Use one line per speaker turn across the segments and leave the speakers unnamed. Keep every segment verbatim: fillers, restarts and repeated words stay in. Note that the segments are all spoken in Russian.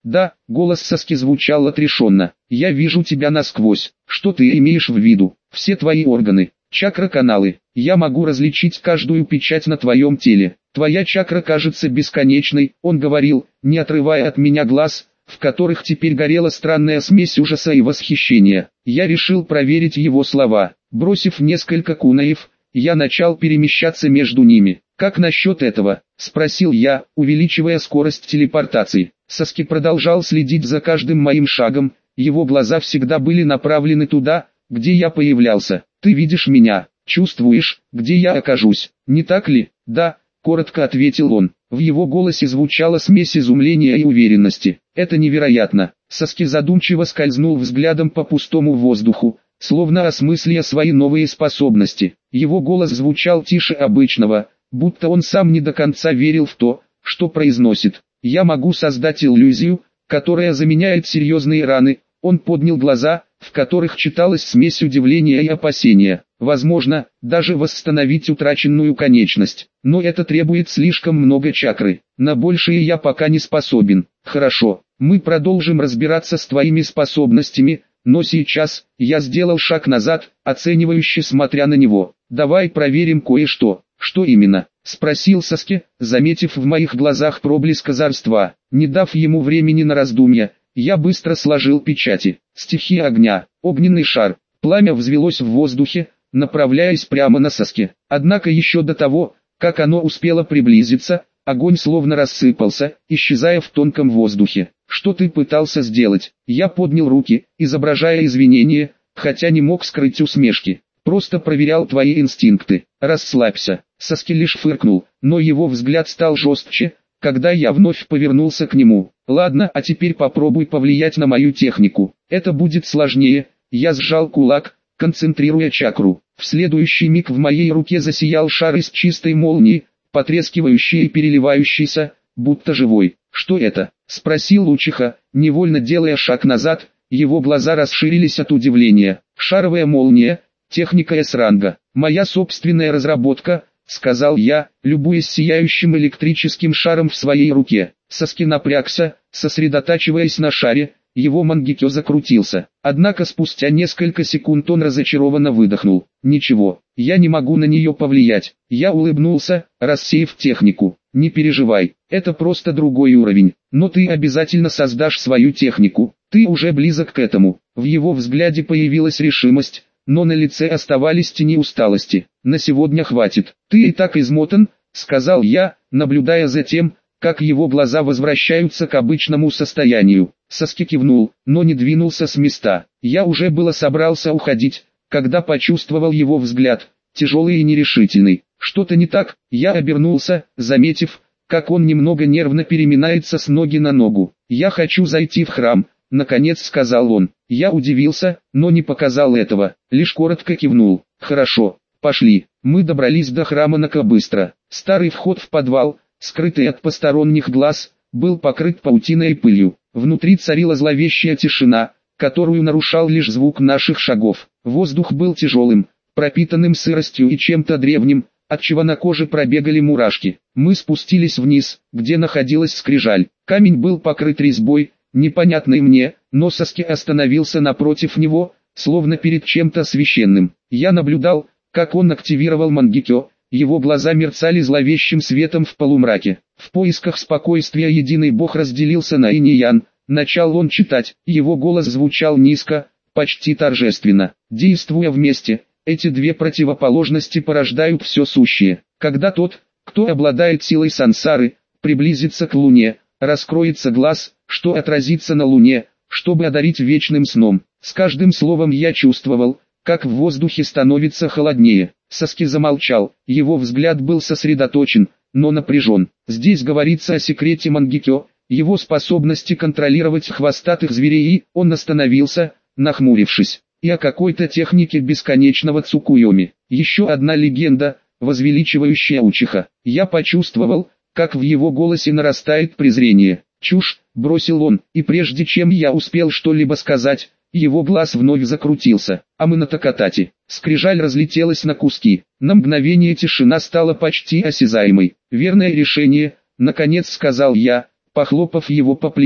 Да, голос Саски звучал отрешенно. Я вижу тебя насквозь. Что ты имеешь в виду? Все твои органы, чакра-каналы. Я могу различить каждую печать на твоем теле. Твоя чакра кажется бесконечной, он говорил, не отрывая от меня глаз, в которых теперь горела странная смесь ужаса и восхищения. Я решил проверить его слова. Бросив несколько кунаев, я начал перемещаться между ними. «Как насчет этого?» – спросил я, увеличивая скорость телепортации. Саски продолжал следить за каждым моим шагом, его глаза всегда были направлены туда, где я появлялся. «Ты видишь меня, чувствуешь, где я окажусь, не так ли?» «Да», – коротко ответил он. В его голосе звучала смесь изумления и уверенности. «Это невероятно». Саски задумчиво скользнул взглядом по пустому воздуху, словно осмысляя свои новые способности. Его голос звучал тише обычного, будто он сам не до конца верил в то, что произносит. «Я могу создать иллюзию, которая заменяет серьезные раны». Он поднял глаза, в которых читалась смесь удивления и опасения. «Возможно, даже восстановить утраченную конечность. Но это требует слишком много чакры. На большее я пока не способен». «Хорошо, мы продолжим разбираться с твоими способностями, но сейчас...» Я сделал шаг назад, оценивающе смотря на него. «Давай проверим кое-что». «Что именно?» — спросил Саски, заметив в моих глазах проблеск озорства. Не дав ему времени на раздумья, я быстро сложил печати. Стихия огня, огненный шар. Пламя взвелось в воздухе, направляясь прямо на Саски. Однако еще до того, как оно успело приблизиться, огонь словно рассыпался, исчезая в тонком воздухе. «Что ты пытался сделать?» Я поднял руки, изображая извинение, хотя не мог скрыть усмешки. «Просто проверял твои инстинкты. Расслабься». Саски лишь фыркнул, но его взгляд стал жестче, когда я вновь повернулся к нему. «Ладно, а теперь попробуй повлиять на мою технику. Это будет сложнее». Я сжал кулак, концентрируя чакру. В следующий миг в моей руке засиял шар из чистой молнии, потрескивающий и переливающийся, будто живой. «Что это?» — спросил Учиха, невольно делая шаг назад. Его глаза расширились от удивления. «Шаровая молния, техника эс-ранга. Моя собственная разработка», — сказал я, любуясь сияющим электрическим шаром в своей руке. Саски напрягся, сосредотачиваясь на шаре, его мангекё закрутился. Однако спустя несколько секунд он разочарованно выдохнул. «Ничего, я не могу на нее повлиять». Я улыбнулся, рассеяв технику. «Не переживай, это просто другой уровень, но ты обязательно создашь свою технику, ты уже близок к этому». В его взгляде появилась решимость, но на лице оставались тени усталости. «На сегодня хватит. Ты и так измотан», — сказал я, наблюдая за тем, как его глаза возвращаются к обычному состоянию. Саски кивнул, но не двинулся с места. Я уже было собрался уходить, когда почувствовал его взгляд, тяжелый и нерешительный. Что-то не так. Я обернулся, заметив, как он немного нервно переминается с ноги на ногу. «Я хочу зайти в храм», — наконец сказал он. Я удивился, но не показал этого, лишь коротко кивнул. «Хорошо, пошли». Мы добрались до храма Нака быстро. Старый вход в подвал, скрытый от посторонних глаз, был покрыт паутиной и пылью. Внутри царила зловещая тишина, которую нарушал лишь звук наших шагов. Воздух был тяжелым, пропитанным сыростью и чем-то древним, отчего на коже пробегали мурашки. Мы спустились вниз, где находилась скрижаль. Камень был покрыт резьбой, непонятной мне, но Саски остановился напротив него, словно перед чем-то священным. Я наблюдал, как он активировал мангекё, его глаза мерцали зловещим светом в полумраке. В поисках спокойствия единый бог разделился на инь и ян. Начал он читать, его голос звучал низко, почти торжественно. Действуя вместе, эти две противоположности порождают все сущее. Когда тот, кто обладает силой сансары, приблизится к луне, раскроется глаз, что отразится на луне, чтобы одарить вечным сном. С каждым словом я чувствовал, как в воздухе становится холоднее. Саски замолчал, его взгляд был сосредоточен, но напряжен. Здесь говорится о секрете мангекё, его способности контролировать хвостатых зверей, и он остановился, нахмурившись, и о какой-то технике бесконечного цукуйоми. Еще одна легенда, возвеличивающая Учиха. Я почувствовал, как в его голосе нарастает презрение. «Чушь», — бросил он, и прежде чем я успел что-либо сказать, его глаз вновь закрутился. «А мы на Такатати». Скрижаль разлетелась на куски. На мгновение тишина стала почти осязаемой. «Верное решение», — наконец сказал я, похлопав его по плечу.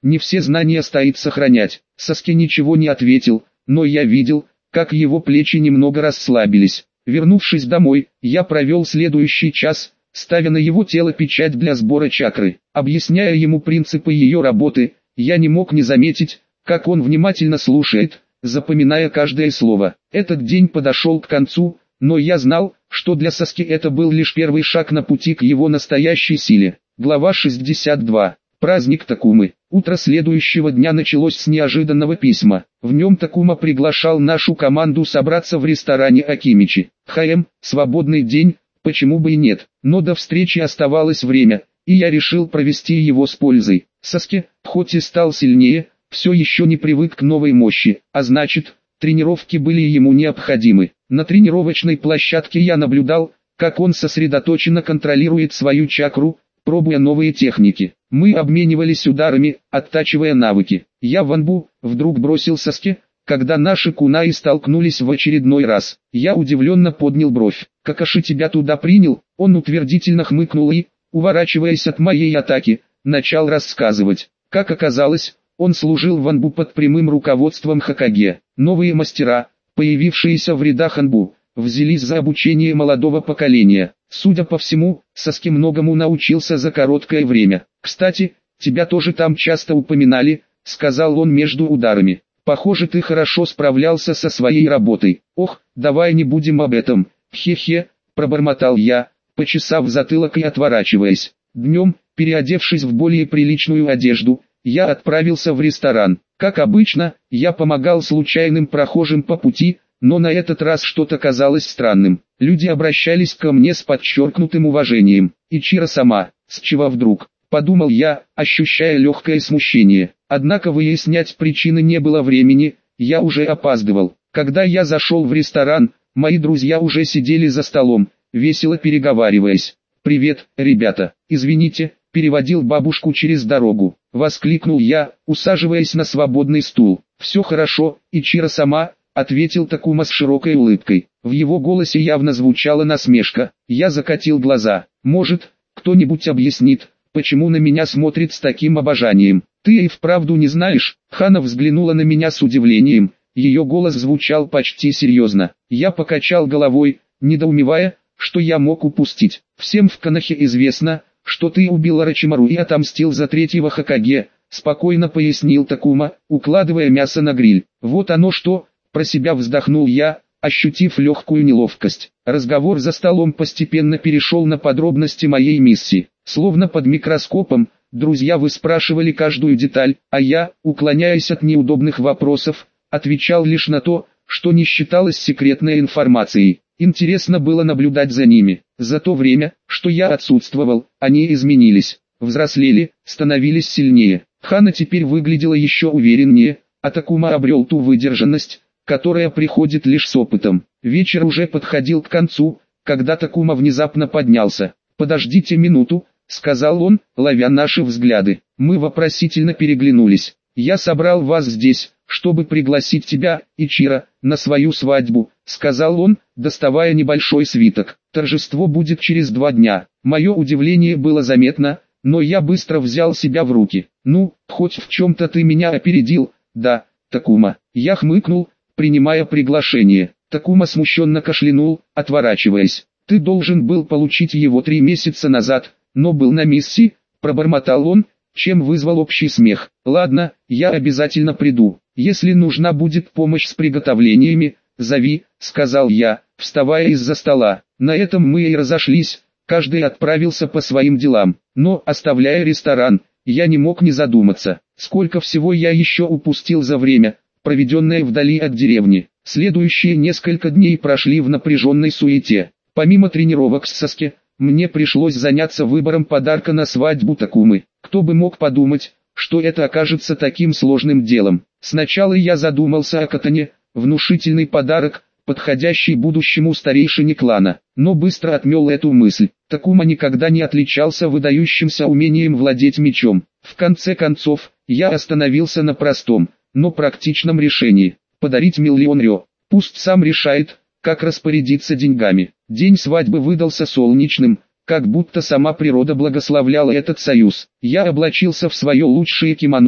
Не все знания стоит сохранять. Саске ничего не ответил, но я видел, как его плечи немного расслабились. Вернувшись домой, я провел следующий час, ставя на его тело печать для сбора чакры. Объясняя ему принципы ее работы, я не мог не заметить, как он внимательно слушает, запоминая каждое слово. Этот день подошел к концу, но я знал, что для Саски это был лишь первый шаг на пути к его настоящей силе. Глава шестьдесят два. Праздник Такумы. Утро следующего дня началось с неожиданного письма. В нем Такума приглашал нашу команду собраться в ресторане Акимичи. ХМ, свободный день, почему бы и нет. Но до встречи оставалось время, и я решил провести его с пользой. Саске, хоть и стал сильнее, все еще не привык к новой мощи, а значит, тренировки были ему необходимы. На тренировочной площадке я наблюдал, как он сосредоточенно контролирует свою чакру, пробуя новые техники. Мы обменивались ударами, оттачивая навыки. Я ванбу, вдруг бросил Саске, когда наши кунаи столкнулись в очередной раз. Я удивленно поднял бровь. «Какаши тебя туда принял?» Он утвердительно хмыкнул и, уворачиваясь от моей атаки, начал рассказывать. Как оказалось, он служил в Анбу под прямым руководством Хокаге. Новые мастера, появившиеся в рядах Анбу, взялись за обучение молодого поколения. Судя по всему, Саске многому научился за короткое время. «Кстати, тебя тоже там часто упоминали», — сказал он между ударами. «Похоже, ты хорошо справлялся со своей работой». «Ох, давай не будем об этом, хе-хе», — пробормотал я, почесав затылок и отворачиваясь. Днем, переодевшись в более приличную одежду, я отправился в ресторан. Как обычно, я помогал случайным прохожим по пути, но на этот раз что-то казалось странным. Люди обращались ко мне с подчеркнутым уважением. Ичиро сама, с чего вдруг? Подумал я, ощущая легкое смущение. Однако выяснять причины не было времени, я уже опаздывал. Когда я зашел в ресторан, мои друзья уже сидели за столом, весело переговариваясь. «Привет, ребята, извините», — переводил бабушку через дорогу. Воскликнул я, усаживаясь на свободный стул. «Все хорошо, Ичиро сама», — ответил Такума с широкой улыбкой. В его голосе явно звучала насмешка. Я закатил глаза. «Может, кто-нибудь объяснит, почему на меня смотрит с таким обожанием?» «Ты и вправду не знаешь?» Хана взглянула на меня с удивлением. Ее голос звучал почти серьезно. Я покачал головой, недоумевая, что я мог упустить. «Всем в Конохе известно, что ты убил Орочимару и отомстил за третьего Хокаге», спокойно пояснил Такума, укладывая мясо на гриль. «Вот оно что!» Про себя вздохнул я, ощутив легкую неловкость. Разговор за столом постепенно перешел на подробности моей миссии. Словно под микроскопом, друзья выспрашивали каждую деталь, а я, уклоняясь от неудобных вопросов, отвечал лишь на то, что не считалось секретной информацией. Интересно было наблюдать за ними. За то время, что я отсутствовал, они изменились, взрослели, становились сильнее. Хана теперь выглядела еще увереннее, а Такума обрел ту выдержанность, которая приходит лишь с опытом. Вечер уже подходил к концу, когда Такума внезапно поднялся. «Подождите минуту», — сказал он, ловя наши взгляды. Мы вопросительно переглянулись. «Я собрал вас здесь, чтобы пригласить тебя, Ичиро, на свою свадьбу», — сказал он, доставая небольшой свиток. «Торжество будет через два дня». Мое удивление было заметно, но я быстро взял себя в руки. «Ну, хоть в чем-то ты меня опередил, да, Такума». Я хмыкнул, принимая приглашение. Такума смущенно кашлянул, отворачиваясь. «Ты должен был получить его три месяца назад, но был на миссии», — пробормотал он, чем вызвал общий смех. «Ладно, я обязательно приду. Если нужна будет помощь с приготовлениями, зови», — сказал я, вставая из-за стола. На этом мы и разошлись, каждый отправился по своим делам. Но, оставляя ресторан, я не мог не задуматься, сколько всего я еще упустил за время, проведенное вдали от деревни. Следующие несколько дней прошли в напряженной суете. Помимо тренировок с Саске, мне пришлось заняться выбором подарка на свадьбу Такумы. Кто бы мог подумать, что это окажется таким сложным делом. Сначала я задумался о катане, внушительный подарок, подходящий будущему старейшине клана, но быстро отмел эту мысль. Такума никогда не отличался выдающимся умением владеть мечом. В конце концов, я остановился на простом, но практичном решении – подарить миллион рё. Пусть сам решает, как распорядиться деньгами. День свадьбы выдался солнечным, как будто сама природа благословляла этот союз. Я облачился в свое лучшее кимоно,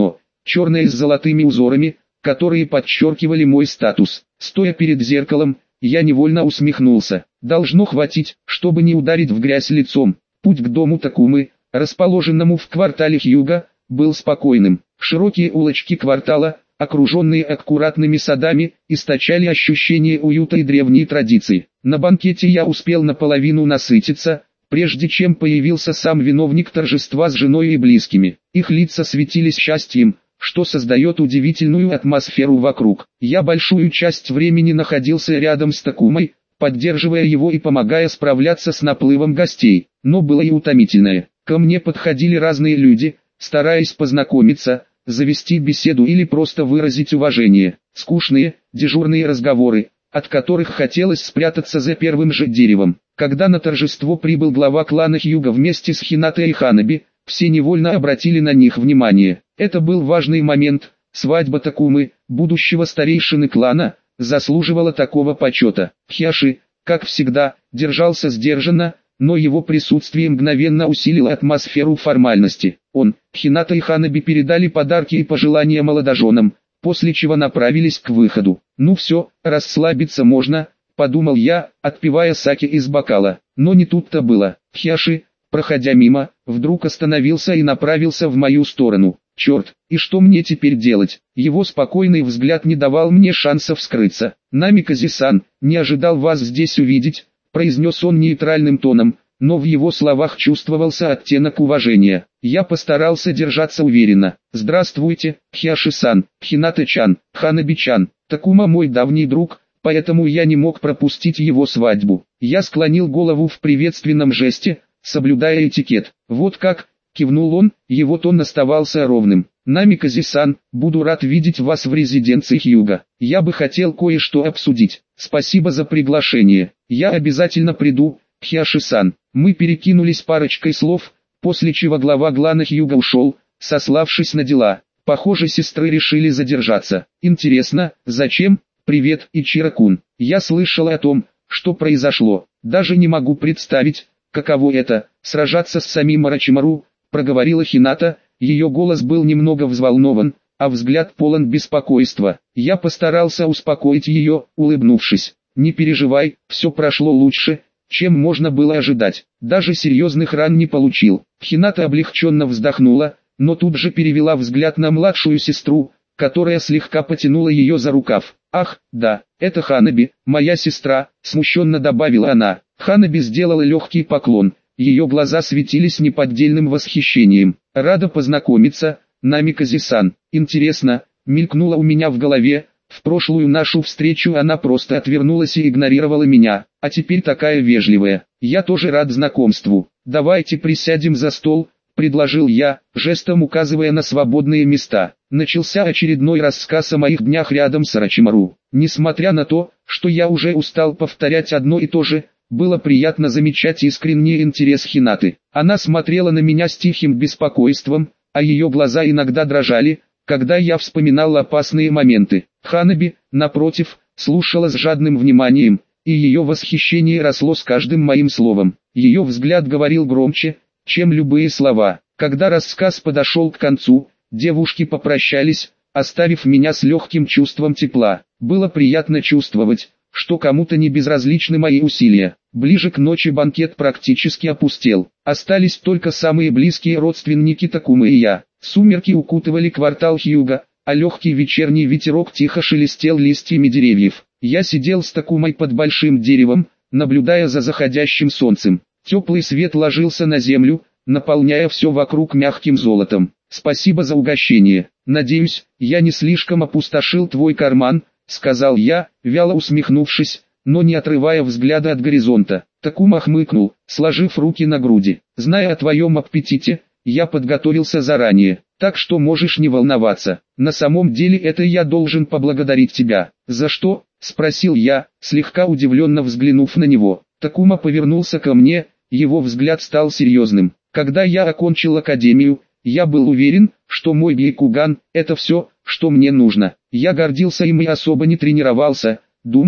черное с золотыми узорами, которые подчеркивали мой статус. Стоя перед зеркалом, я невольно усмехнулся. Должно хватить, чтобы не ударить в грязь лицом. Путь к дому Такумы, расположенному в квартале Хьюга, был спокойным. Широкие улочки квартала, окруженные аккуратными садами, источали ощущение уюта и древней традиции. На банкете я успел наполовину насытиться, прежде чем появился сам виновник торжества с женой и близкими. Их лица светились счастьем, что создает удивительную атмосферу вокруг. Я большую часть времени находился рядом с Такумой, поддерживая его и помогая справляться с наплывом гостей. Но было и утомительное. Ко мне подходили разные люди, стараясь познакомиться, завести беседу или просто выразить уважение. Скучные, дежурные разговоры, от которых хотелось спрятаться за первым же деревом. Когда на торжество прибыл глава клана Хьюга вместе с Хинатой и Ханаби, все невольно обратили на них внимание. Это был важный момент. Свадьба Такумы, будущего старейшины клана, заслуживала такого почета. Хьяши, как всегда, держался сдержанно, но его присутствие мгновенно усилило атмосферу формальности. Он, Хината и Ханаби передали подарки и пожелания молодоженам, после чего направились к выходу. «Ну все, расслабиться можно», — подумал я, отпивая саке из бокала. Но не тут-то было. Хьяши, проходя мимо, вдруг остановился и направился в мою сторону. «Черт, и что мне теперь делать?» Его спокойный взгляд не давал мне шансов скрыться. «Намикази-сан, не ожидал вас здесь увидеть», — произнес он нейтральным тоном, но в его словах чувствовался оттенок уважения. Я постарался держаться уверенно. «Здравствуйте, Хьяши-сан, Хината-чан, Ханаби-чан, Такума мой давний друг, поэтому я не мог пропустить его свадьбу». Я склонил голову в приветственном жесте, соблюдая этикет. «Вот как», — кивнул он, его тон оставался ровным. «Намикази-сан, буду рад видеть вас в резиденции Хьюга. Я бы хотел кое-что обсудить. Спасибо за приглашение. Я обязательно приду, Хьяши-сан». Мы перекинулись парочкой слов, после чего глава клана Хьюга ушел, сославшись на дела. Похоже, сестры решили задержаться. Интересно, зачем? «Привет, Ичиро-кун. Я слышал о том, что произошло. Даже не могу представить, каково это, сражаться с самим Орочимару», проговорила Хината. Ее голос был немного взволнован, а взгляд полон беспокойства. Я постарался успокоить ее, улыбнувшись. «Не переживай, все прошло лучше, чем можно было ожидать. Даже серьезных ран не получил». Хината облегченно вздохнула, но тут же перевела взгляд на младшую сестру, которая слегка потянула ее за рукав. «Ах, да, это Ханаби, моя сестра», — смущенно добавила она. Ханаби сделала легкий поклон, ее глаза светились неподдельным восхищением. «Рада познакомиться, Намикази-сан. Интересно», — мелькнуло у меня в голове, в прошлую нашу встречу она просто отвернулась и игнорировала меня, а теперь такая вежливая. «Я тоже рад знакомству. Давайте присядем за стол», — предложил я, жестом указывая на свободные места. Начался очередной рассказ о моих днях рядом с Орочимару. Несмотря на то, что я уже устал повторять одно и то же, было приятно замечать искренний интерес Хинаты. Она смотрела на меня с тихим беспокойством, а ее глаза иногда дрожали, когда я вспоминал опасные моменты. Ханаби, напротив, слушала с жадным вниманием, и ее восхищение росло с каждым моим словом. Ее взгляд говорил громче, чем любые слова. Когда рассказ подошел к концу, девушки попрощались, оставив меня с легким чувством тепла. Было приятно чувствовать, что кому-то не безразличны мои усилия. Ближе к ночи банкет практически опустел. Остались только самые близкие родственники Такумы и я. Сумерки укутывали квартал Хьюга, а легкий вечерний ветерок тихо шелестел листьями деревьев. Я сидел с Такумой под большим деревом, наблюдая за заходящим солнцем. Теплый свет ложился на землю, наполняя все вокруг мягким золотом. «Спасибо за угощение. Надеюсь, я не слишком опустошил твой карман», — сказал я, вяло усмехнувшись, но не отрывая взгляда от горизонта. Такума хмыкнул, сложив руки на груди. «Зная о твоем аппетите, я подготовился заранее, так что можешь не волноваться. На самом деле это я должен поблагодарить тебя». «За что?» — спросил я, слегка удивленно взглянув на него. Такума повернулся ко мне, его взгляд стал серьезным. «Когда я окончил академию, я был уверен, что мой Бейкуган – это все, что мне нужно. Я гордился им и особо не тренировался, думая,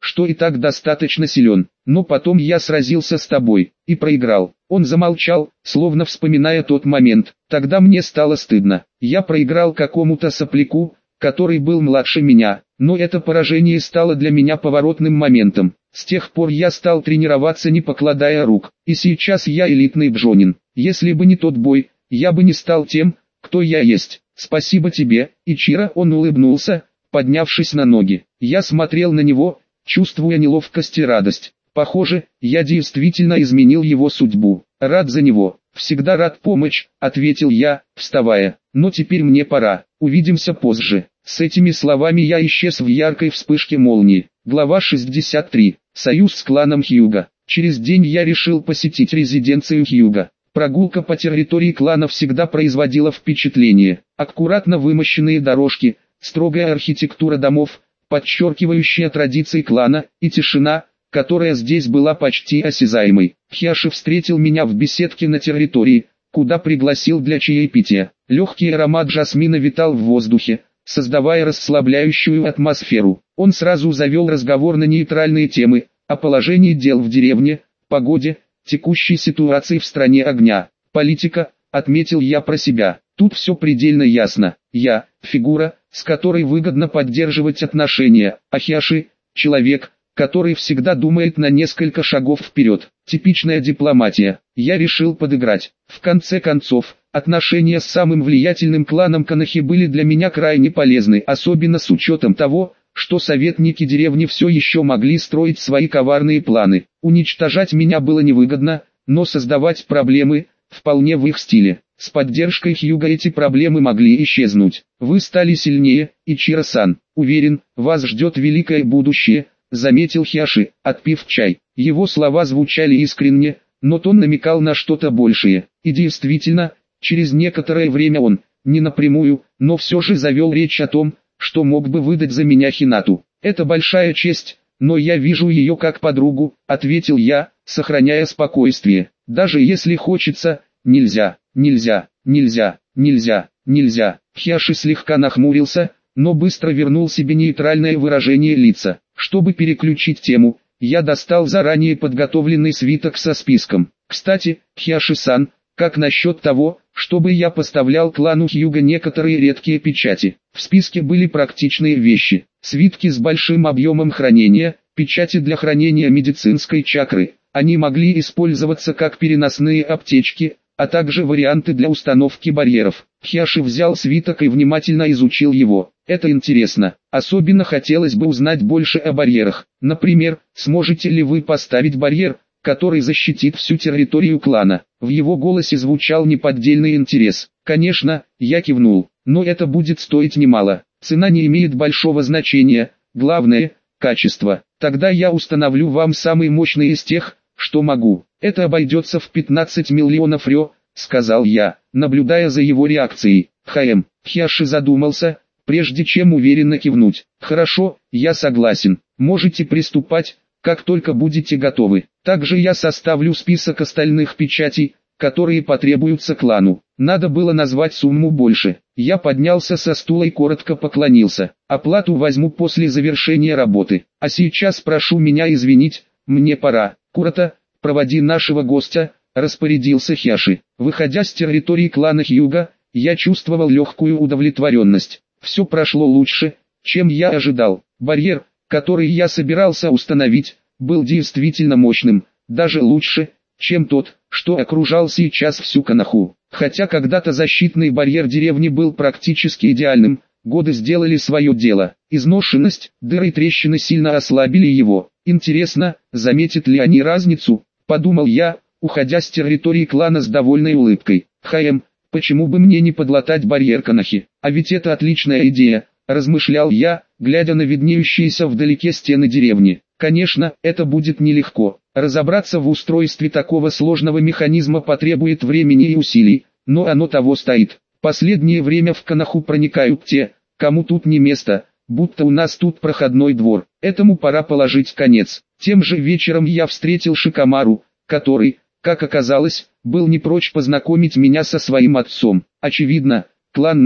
что и так достаточно силен. Но потом я сразился с тобой и проиграл. Он замолчал, словно вспоминая тот момент. Тогда мне стало стыдно. Я проиграл какому-то сопляку, который был младше меня. Но это поражение стало для меня поворотным моментом. С тех пор я стал тренироваться, не покладая рук. И сейчас я элитный джонин. Если бы не тот бой, я бы не стал тем, кто я есть. Спасибо тебе, Ичиро. Он улыбнулся, поднявшись на ноги. Я смотрел на него, чувствуя неловкость и радость. Похоже, я действительно изменил его судьбу. Рад за него. Всегда рад помочь, ответил я, вставая. Но теперь мне пора. Увидимся позже. С этими словами я исчез в яркой вспышке молнии. Глава шестьдесят три. Союз с кланом Хьюга. Через день я решил посетить резиденцию Хьюга. Прогулка по территории клана всегда производила впечатление. Аккуратно вымощенные дорожки, строгая архитектура домов, подчеркивающая традиции клана, и тишина, которая здесь была почти осязаемой. Хьяши встретил меня в беседке на территории, куда пригласил для чаепития. Легкий аромат жасмина витал в воздухе, создавая расслабляющую атмосферу. Он сразу завел разговор на нейтральные темы, о положении дел в деревне, погоде, текущей ситуации в стране огня. Политика, отметил я про себя. Тут все предельно ясно. Я – фигура, с которой выгодно поддерживать отношения, а Хьяши – человек, который всегда думает на несколько шагов вперед. Типичная дипломатия. Я решил подыграть. В конце концов, отношения с самым влиятельным кланом Канахи были для меня крайне полезны, особенно с учетом того, что советники деревни все еще могли строить свои коварные планы. Уничтожать меня было невыгодно, но создавать проблемы – вполне в их стиле. С поддержкой Хьюга эти проблемы могли исчезнуть. Вы стали сильнее, Ичиро-сан. Уверен, вас ждет великое будущее, заметил Хьяши, отпив чай. Его слова звучали искренне, но тон намекал на что-то большее. И действительно, через некоторое время он, не напрямую, но все же завел речь о том, что мог бы выдать за меня Хинату. Это большая честь, но я вижу ее как подругу, ответил я, сохраняя спокойствие. Даже если хочется, нельзя, нельзя, нельзя, нельзя, нельзя. Хьяши слегка нахмурился, но быстро вернул себе нейтральное выражение лица. Чтобы переключить тему, я достал заранее подготовленный свиток со списком. Кстати, Хьяши-сан, как насчет того, чтобы я поставлял клану Хьюга некоторые редкие печати? В списке были практичные вещи. Свитки с большим объемом хранения, печати для хранения медицинской чакры. Они могли использоваться как переносные аптечки, а также варианты для установки барьеров. Хьяши взял свиток и внимательно изучил его. Это интересно. Особенно хотелось бы узнать больше о барьерах. Например, сможете ли вы поставить барьер, который защитит всю территорию клана? В его голосе звучал неподдельный интерес. Конечно, я кивнул, но это будет стоить немало. Цена не имеет большого значения, главное – качество. Тогда я установлю вам самый мощный из тех, что могу. Это обойдется в пятнадцать миллионов рё, сказал я, наблюдая за его реакцией. Хм, Хьяши задумался, прежде чем уверенно кивнуть. Хорошо, я согласен. Можете приступать, как только будете готовы. Также я составлю список остальных печатей, которые потребуются клану. Надо было назвать сумму больше. Я поднялся со стула и коротко поклонился. Оплату возьму после завершения работы. А сейчас прошу меня извинить, мне пора. Курата, проводи нашего гостя, распорядился Хьяши. Выходя с территории клана Хьюга, я чувствовал легкую удовлетворенность. Все прошло лучше, чем я ожидал. Барьер, который я собирался установить, был действительно мощным, даже лучше, чем тот, что окружал сейчас всю Канаху. Хотя когда-то защитный барьер деревни был практически идеальным, годы сделали свое дело. Изношенность, дыры и трещины сильно ослабили его. Интересно, заметят ли они разницу, подумал я, уходя с территории клана с довольной улыбкой. Хм, почему бы мне не подлатать барьер Канахи? А ведь это отличная идея, размышлял я, глядя на виднеющиеся вдалеке стены деревни. Конечно, это будет нелегко. Разобраться в устройстве такого сложного механизма потребует времени и усилий, но оно того стоит. Последнее время в Канаху проникают те, кому тут не место, будто у нас тут проходной двор. Этому пора положить конец. Тем же вечером я встретил Шикамару, который, как оказалось, был не прочь познакомить меня со своим отцом. Очевидно, клан Нара,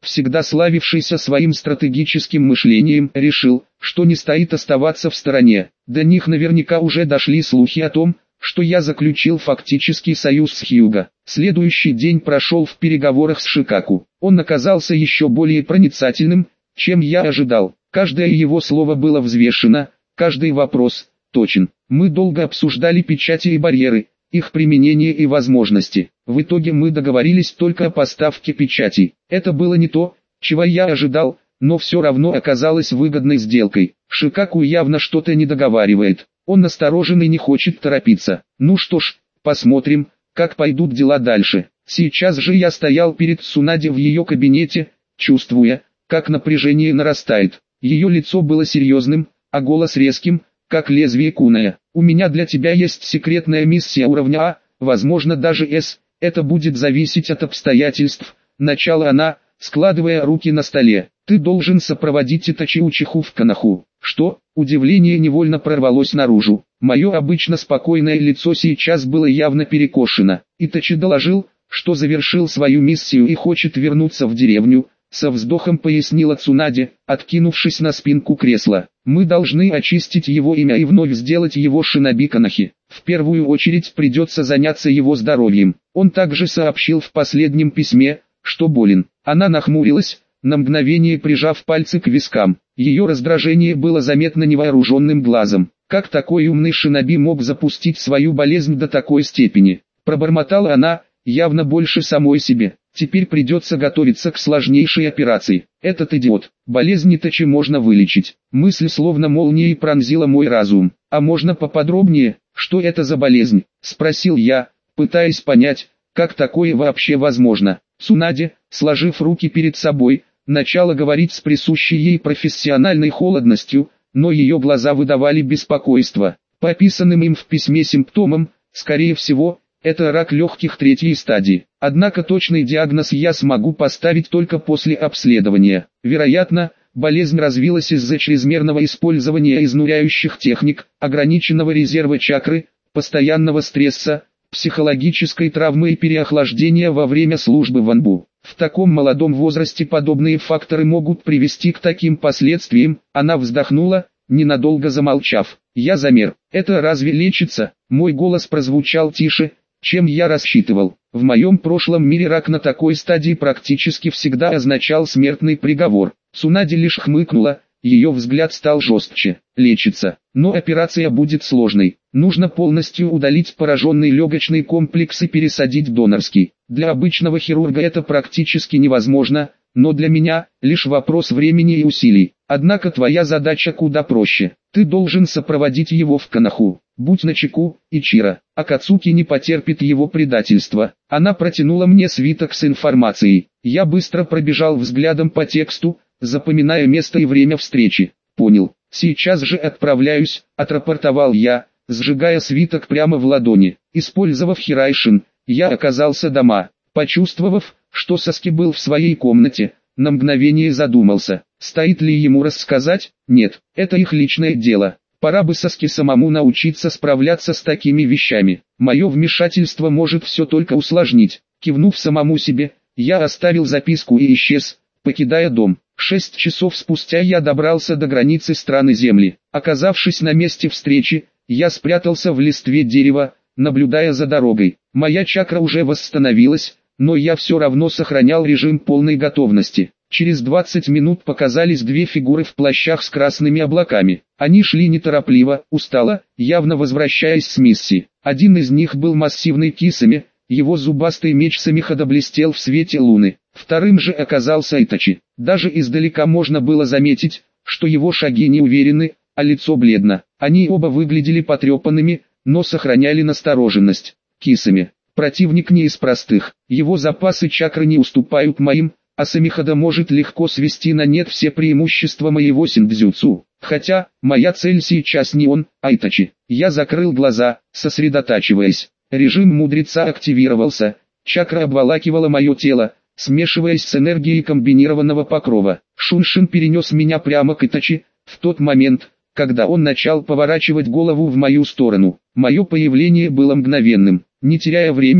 всегда славившийся своим стратегическим мышлением, решил, что не стоит оставаться в стороне. До них наверняка уже дошли слухи о том, что я заключил фактический союз с Хьюго. Следующий день прошел в переговорах с Шикаку. Он оказался еще более проницательным, чем я ожидал. Каждое его слово было взвешено, каждый вопрос точен. Мы долго обсуждали печати и барьеры, их применение и возможности. В итоге мы договорились только о поставке печатей. Это было не то, чего я ожидал, но все равно оказалось выгодной сделкой. Шикаку явно что-то не договаривает. Он насторожен и не хочет торопиться. Ну что ж, посмотрим, как пойдут дела дальше. Сейчас же я стоял перед Цунаде в ее кабинете, чувствуя, как напряжение нарастает. Ее лицо было серьезным, а голос резким, как лезвие куная. «У меня для тебя есть секретная миссия уровня А, возможно даже С. Это будет зависеть от обстоятельств», — начала она, складывая руки на столе. «Ты должен сопроводить Итачи Учиху в Коноху». Что? Удивление невольно прорвалось наружу. Мое обычно спокойное лицо сейчас было явно перекошено. Итачи доложил, что завершил свою миссию и хочет вернуться в деревню. Со вздохом пояснила Цунаде, откинувшись на спинку кресла. «Мы должны очистить его имя и вновь сделать его шиноби Конохи. В первую очередь придется заняться его здоровьем». Он также сообщил в последнем письме, что болен. Она нахмурилась, на мгновение прижав пальцы к вискам. Ее раздражение было заметно невооруженным глазом. Как такой умный шиноби мог запустить свою болезнь до такой степени? Пробормотала она, явно больше самой себе. Теперь придется готовиться к сложнейшей операции. Этот идиот. Болезнь Итачи можно вылечить. Мысль словно молнией пронзила мой разум. А можно поподробнее, что это за болезнь? Спросил я, пытаясь понять, как такое вообще возможно. Цунаде, сложив руки перед собой, начала говорить с присущей ей профессиональной холодностью, но ее глаза выдавали беспокойство. По описанным им в письме симптомам, скорее всего, это рак легких третьей стадии. Однако точный диагноз я смогу поставить только после обследования. Вероятно, болезнь развилась из-за чрезмерного использования изнуряющих техник, ограниченного резерва чакры, постоянного стресса, психологической травмы и переохлаждения во время службы в Анбу. В таком молодом возрасте подобные факторы могут привести к таким последствиям. Она вздохнула, ненадолго замолчав. Я замер. Это разве лечится? Мой голос прозвучал тише, чем я рассчитывал. В моем прошлом мире рак на такой стадии практически всегда означал смертный приговор. Цунаде лишь хмыкнула, ее взгляд стал жестче. Лечится, но операция будет сложной. Нужно полностью удалить пораженный легочный комплекс и пересадить донорский. Для обычного хирурга это практически невозможно, но для меня лишь вопрос времени и усилий. Однако твоя задача куда проще. Ты должен сопроводить его в Коноху. Будь начеку, Ичиро. Акацуки не потерпит его предательства. Она протянула мне свиток с информацией. Я быстро пробежал взглядом по тексту, запоминая место и время встречи. Понял. Сейчас же отправляюсь, отрапортовал я, сжигая свиток прямо в ладони. Использовав Хирайшин, я оказался дома. Почувствовав, что Саски был в своей комнате, на мгновение задумался, стоит ли ему рассказать. Нет, это их личное дело. Пора бы Саски самому научиться справляться с такими вещами. Мое вмешательство может все только усложнить. Кивнув самому себе, я оставил записку и исчез, покидая дом. Шесть часов спустя я добрался до границы страны Земли. Оказавшись на месте встречи, я спрятался в листве дерева, наблюдая за дорогой. Моя чакра уже восстановилась, но я все равно сохранял режим полной готовности. Через двадцать минут показались две фигуры в плащах с красными облаками. Они шли неторопливо, устало, явно возвращаясь с миссии. Один из них был массивный кисами, его зубастый меч Самихада блестел в свете луны. Вторым же оказался Итачи. Даже издалека можно было заметить, что его шаги неуверенны, а лицо бледно. Они оба выглядели потрепанными, но сохраняли настороженность. Кисами. Противник не из простых. Его запасы чакры не уступают моим, а Самихада может легко свести на нет все преимущества моего синдзюцу. Хотя, моя цель сейчас не он, а Итачи. Я закрыл глаза, сосредотачиваясь. Режим мудреца активировался, чакра обволакивала мое тело, смешиваясь с энергией комбинированного покрова. Шуншин перенес меня прямо к Итачи, в тот момент, когда он начал поворачивать голову в мою сторону. Мое появление было мгновенным. Не теряя времени,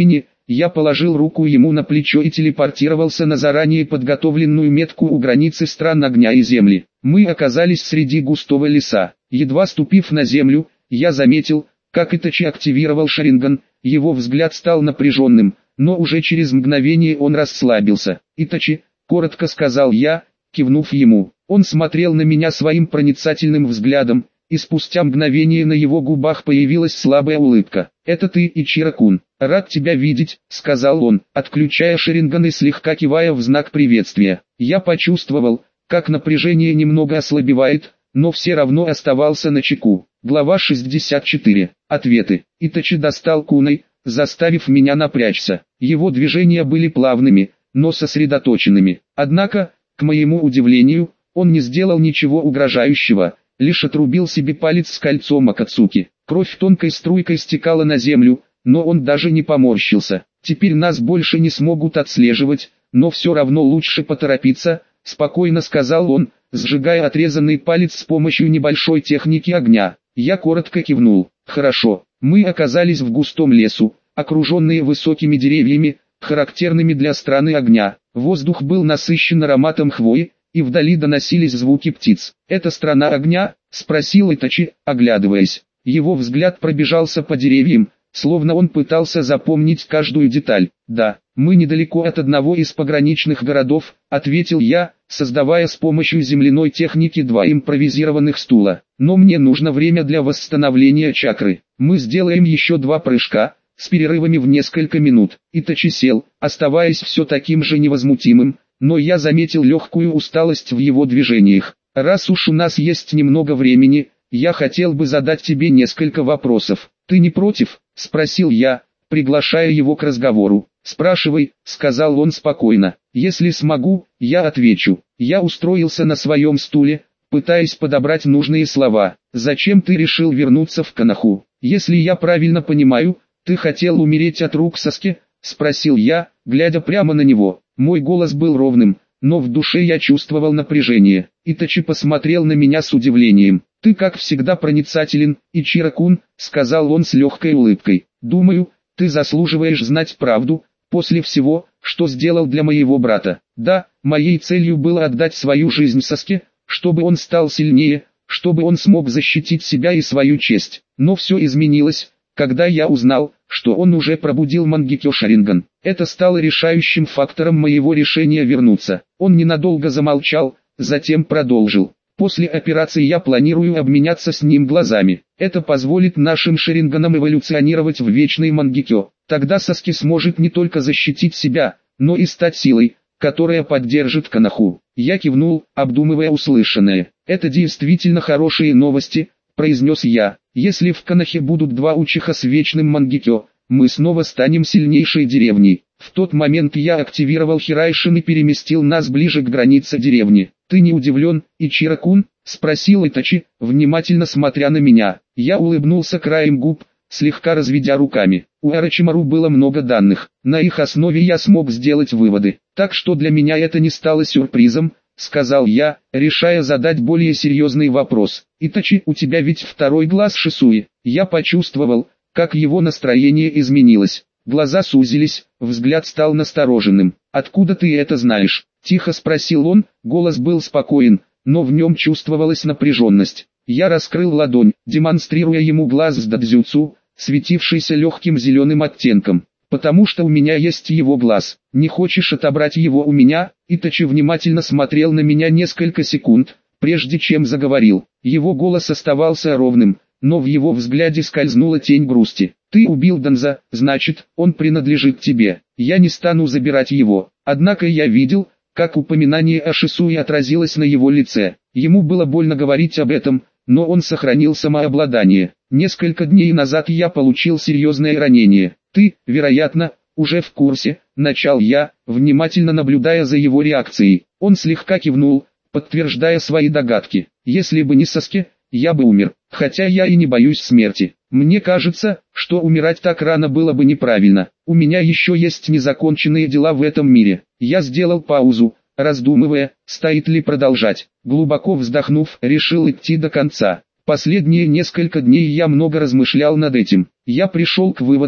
Я положил руку ему на плечо и телепортировался на заранее подготовленную метку у границы стран огня и земли. Мы оказались среди густого леса. Едва ступив на землю, я заметил, как Итачи активировал Шаринган. Его взгляд стал напряженным, но уже через мгновение он расслабился. «Итачи», — коротко сказал я, кивнув ему. Он смотрел на меня своим проницательным взглядом, и спустя мгновение на его губах появилась слабая улыбка. «Это ты, Ичиро-кун. Рад тебя видеть», — сказал он, отключая Шаринган и слегка кивая в знак приветствия. Я почувствовал, как напряжение немного ослабевает, но все равно оставался начеку. Глава шестьдесят четыре. Ответы. Итачи достал куной, заставив меня напрячься. Его движения были плавными, но сосредоточенными. Однако, к моему удивлению, он не сделал ничего угрожающего, лишь отрубил себе палец с кольцом Акацуки. Кровь тонкой струйкой стекала на землю, но он даже не поморщился. «Теперь нас больше не смогут отслеживать, но все равно лучше поторопиться», — спокойно сказал он, сжигая отрезанный палец с помощью небольшой техники огня. Я коротко кивнул. «Хорошо». Мы оказались в густом лесу, окруженные высокими деревьями, характерными для страны огня. Воздух был насыщен ароматом хвои, и вдали доносились звуки птиц. «Это страна огня?» — спросил Итачи, оглядываясь. Его взгляд пробежался по деревьям, словно он пытался запомнить каждую деталь. «Да, мы недалеко от одного из пограничных городов», — ответил я, создавая с помощью земляной техники два импровизированных стула. «Но мне нужно время для восстановления чакры. Мы сделаем еще два прыжка, с перерывами в несколько минут». Итачи сел, оставаясь все таким же невозмутимым, но я заметил легкую усталость в его движениях. «Раз уж у нас есть немного времени, я хотел бы задать тебе несколько вопросов. Ты не против?» — спросил я, приглашая его к разговору. «Спрашивай», — сказал он спокойно. «Если смогу, я отвечу». Я устроился на своем стуле, пытаясь подобрать нужные слова. «Зачем ты решил вернуться в Коноху? Если я правильно понимаю, ты хотел умереть от рук Саске?» — спросил я, глядя прямо на него. Мой голос был ровным, но в душе я чувствовал напряжение. Итачи посмотрел на меня с удивлением. «Ты как всегда проницателен, Ичиро-кун», — сказал он с легкой улыбкой. «Думаю, ты заслуживаешь знать правду, после всего, что сделал для моего брата. Да, моей целью было отдать свою жизнь Саске, чтобы он стал сильнее, чтобы он смог защитить себя и свою честь. Но все изменилось, когда я узнал, что он уже пробудил Мангекё Шаринган. Это стало решающим фактором моего решения вернуться». Он ненадолго замолчал, затем продолжил. «После операции я планирую обменяться с ним глазами. Это позволит нашим Шаринганам эволюционировать в вечный Мангекё. Тогда Саски сможет не только защитить себя, но и стать силой, которая поддержит Коноху». Я кивнул, обдумывая услышанное. «Это действительно хорошие новости», — произнес я. «Если в Конохе будут два учиха с вечным Мангекё, мы снова станем сильнейшей деревней». В тот момент я активировал Хирайшин и переместил нас ближе к границе деревни. «Ты не удивлен, Ичиро-кун?» — спросил Итачи, внимательно смотря на меня. Я улыбнулся краем губ, слегка разведя руками. У Орочимару было много данных, на их основе я смог сделать выводы. «Так что для меня это не стало сюрпризом», — сказал я, решая задать более серьезный вопрос. «Итачи, у тебя ведь второй глаз Шисуи». Я почувствовал, как его настроение изменилось. Глаза сузились, взгляд стал настороженным. «Откуда ты это знаешь?» — тихо спросил он, голос был спокоен, но в нем чувствовалась напряженность. Я раскрыл ладонь, демонстрируя ему глаз с дадзюцу, светившийся легким зеленым оттенком. «Потому что у меня есть его глаз. Не хочешь отобрать его у меня?» Итачи внимательно смотрел на меня несколько секунд, прежде чем заговорил. Его голос оставался ровным, но в его взгляде скользнула тень грусти. «Ты убил Данза, значит, он принадлежит тебе. Я не стану забирать его». Однако я видел, как упоминание о Шисуи отразилось на его лице. Ему было больно говорить об этом, но он сохранил самообладание. «Несколько дней назад я получил серьезное ранение. Ты, вероятно, уже в курсе», — начал я, внимательно наблюдая за его реакцией. Он слегка кивнул, подтверждая свои догадки. «Если бы не Саске, я бы умер, хотя я и не боюсь смерти. Мне кажется, что умирать так рано было бы неправильно. У меня еще есть незаконченные дела в этом мире». Я сделал паузу, раздумывая, стоит ли продолжать. Глубоко вздохнув, решил идти до конца. Последние несколько дней я много размышлял над этим. Я пришел к выводу,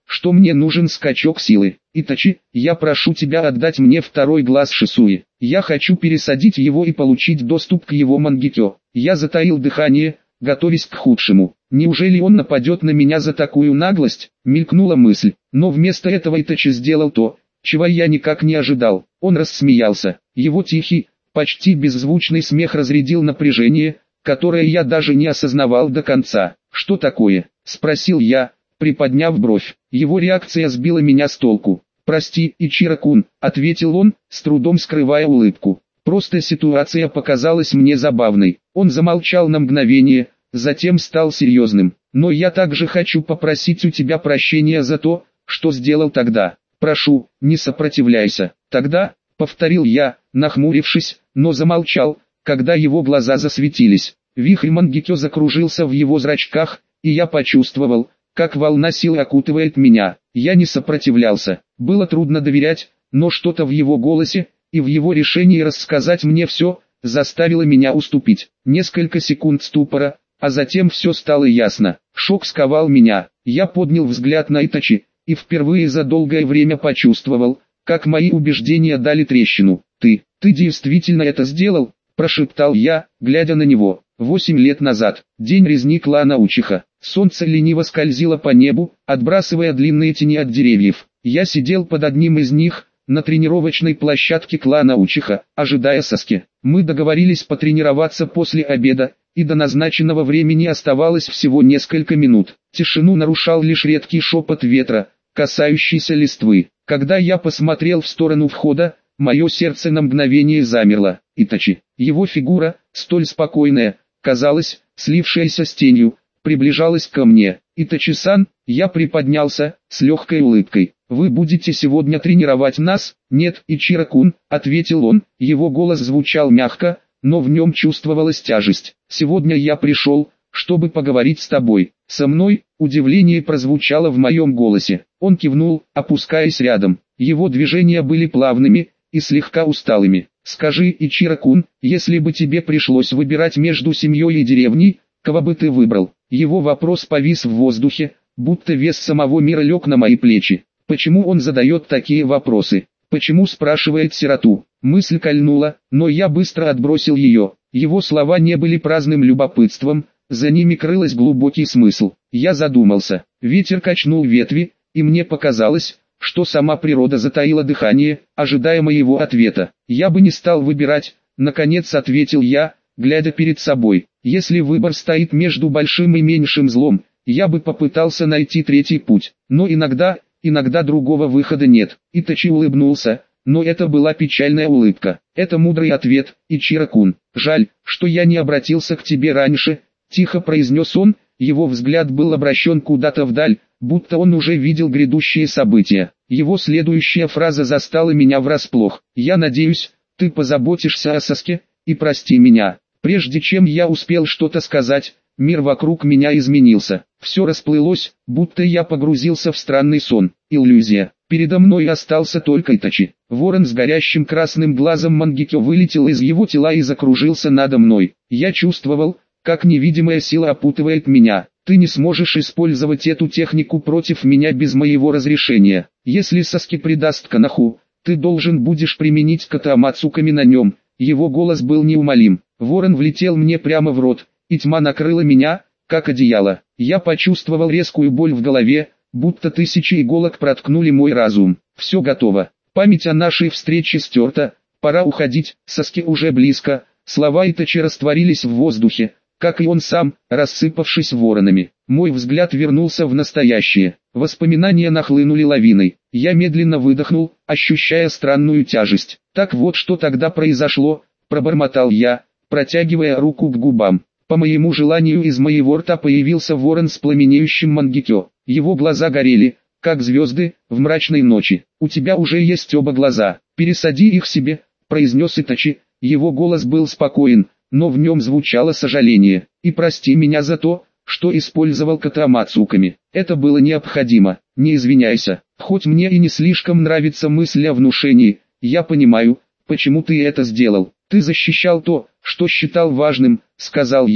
что мне нужен скачок силы. Итачи, я прошу тебя отдать мне второй глаз Шисуи. Я хочу пересадить его и получить доступ к его Мангекё. Я затаил дыхание, готовясь к худшему. Неужели он нападет на меня за такую наглость? Мелькнула мысль, но вместо этого Итачи сделал то, чего я никак не ожидал. Он рассмеялся. Его тихий, почти беззвучный смех разрядил напряжение, которое я даже не осознавал до конца. «Что такое?» – спросил я, приподняв бровь. Его реакция сбила меня с толку. «Прости, Ичиро-кун», – ответил он, с трудом скрывая улыбку. «Просто ситуация показалась мне забавной». Он замолчал на мгновение, затем стал серьезным. «Но я также хочу попросить у тебя прощения за то, что сделал тогда. Прошу, не сопротивляйся». «Тогда», — повторил я, нахмурившись, но замолчал, когда его глаза засветились. Вихрь Мангекё закружился в его зрачках, и я почувствовал, как волна силы окутывает меня. Я не сопротивлялся. Было трудно доверять, но что-то в его голосе и в его решении рассказать мне все, заставило меня уступить. Несколько секунд ступора, а затем все стало ясно. Шок сковал меня. Я поднял взгляд на Итачи, и впервые за долгое время почувствовал, как мои убеждения дали трещину. «Ты, ты действительно это сделал?» – прошептал я, глядя на него. Восемь лет назад, день резни клана Учиха. Солнце лениво скользило по небу, отбрасывая длинные тени от деревьев. Я сидел под одним из них, на тренировочной площадке клана Учиха, ожидая Саски. Мы договорились потренироваться после обеда, и до назначенного времени оставалось всего несколько минут. Тишину нарушал лишь редкий шепот ветра, касающийся листвы. Когда я посмотрел в сторону входа, мое сердце на мгновение замерло. Итачи, его фигура, столь спокойная, казалось, слившаяся с тенью, приближалась ко мне. «Итачи-сан», я приподнялся, с легкой улыбкой. «Вы будете сегодня тренировать нас?» «Нет, Ичиро-кун», ответил он, его голос звучал мягко, но в нем чувствовалась тяжесть. «Сегодня я пришел, чтобы поговорить с тобой». «Со мной?» Удивление прозвучало в моем голосе. Он кивнул, опускаясь рядом. Его движения были плавными и слегка усталыми. «Скажи, Ичиро-кун, если бы тебе пришлось выбирать между семьей и деревней, кого бы ты выбрал?» Его вопрос повис в воздухе, будто вес самого мира лег на мои плечи. Почему он задает такие вопросы? Почему спрашивает сироту? Мысль кольнула, но я быстро отбросил ее. Его слова не были праздным любопытством, за ними крылась глубокий смысл. Я задумался. Ветер качнул ветви, и мне показалось, что сама природа затаила дыхание, ожидая моего ответа. «Я бы не стал выбирать», — наконец ответил я, глядя перед собой. «Если выбор стоит между большим и меньшим злом, я бы попытался найти третий путь. Но иногда, иногда другого выхода нет». Итачи улыбнулся, но это была печальная улыбка. «Это мудрый ответ, Ичиро-кун. Жаль, что я не обратился к тебе раньше», — тихо произнес он, его взгляд был обращен куда-то вдаль, будто он уже видел грядущие события. Его следующая фраза застала меня врасплох. «Я надеюсь, ты позаботишься о Саске, и прости меня». Прежде чем я успел что-то сказать, мир вокруг меня изменился. Все расплылось, будто я погрузился в странный сон. Иллюзия. Передо мной остался только Итачи. Ворон с горящим красным глазом Мангекё вылетел из его тела и закружился надо мной. Я чувствовал, как невидимая сила опутывает меня. «Ты не сможешь использовать эту технику против меня без моего разрешения. Если Саски предаст Канаху, ты должен будешь применить ката Амацуками на нем». Его голос был неумолим. Ворон влетел мне прямо в рот, и тьма накрыла меня, как одеяло. Я почувствовал резкую боль в голове, будто тысячи иголок проткнули мой разум. Все готово. Память о нашей встрече стерта, пора уходить, Саски уже близко. Слова Итачи растворились в воздухе, как и он сам, рассыпавшись воронами. Мой взгляд вернулся в настоящее. Воспоминания нахлынули лавиной. Я медленно выдохнул, ощущая странную тяжесть. «Так вот что тогда произошло», — пробормотал я, протягивая руку к губам. По моему желанию из моего рта появился ворон с пламенеющим Мангекё. Его глаза горели, как звезды, в мрачной ночи. «У тебя уже есть оба глаза, пересади их себе», — произнес Итачи. Его голос был спокоен, но в нем звучало сожаление. «И прости меня за то, что использовал ката Амацуками. Это было необходимо, не извиняйся. Хоть мне и не слишком нравится мысль о внушении, я понимаю, почему ты это сделал. Ты защищал то, что считал важным», — сказал я,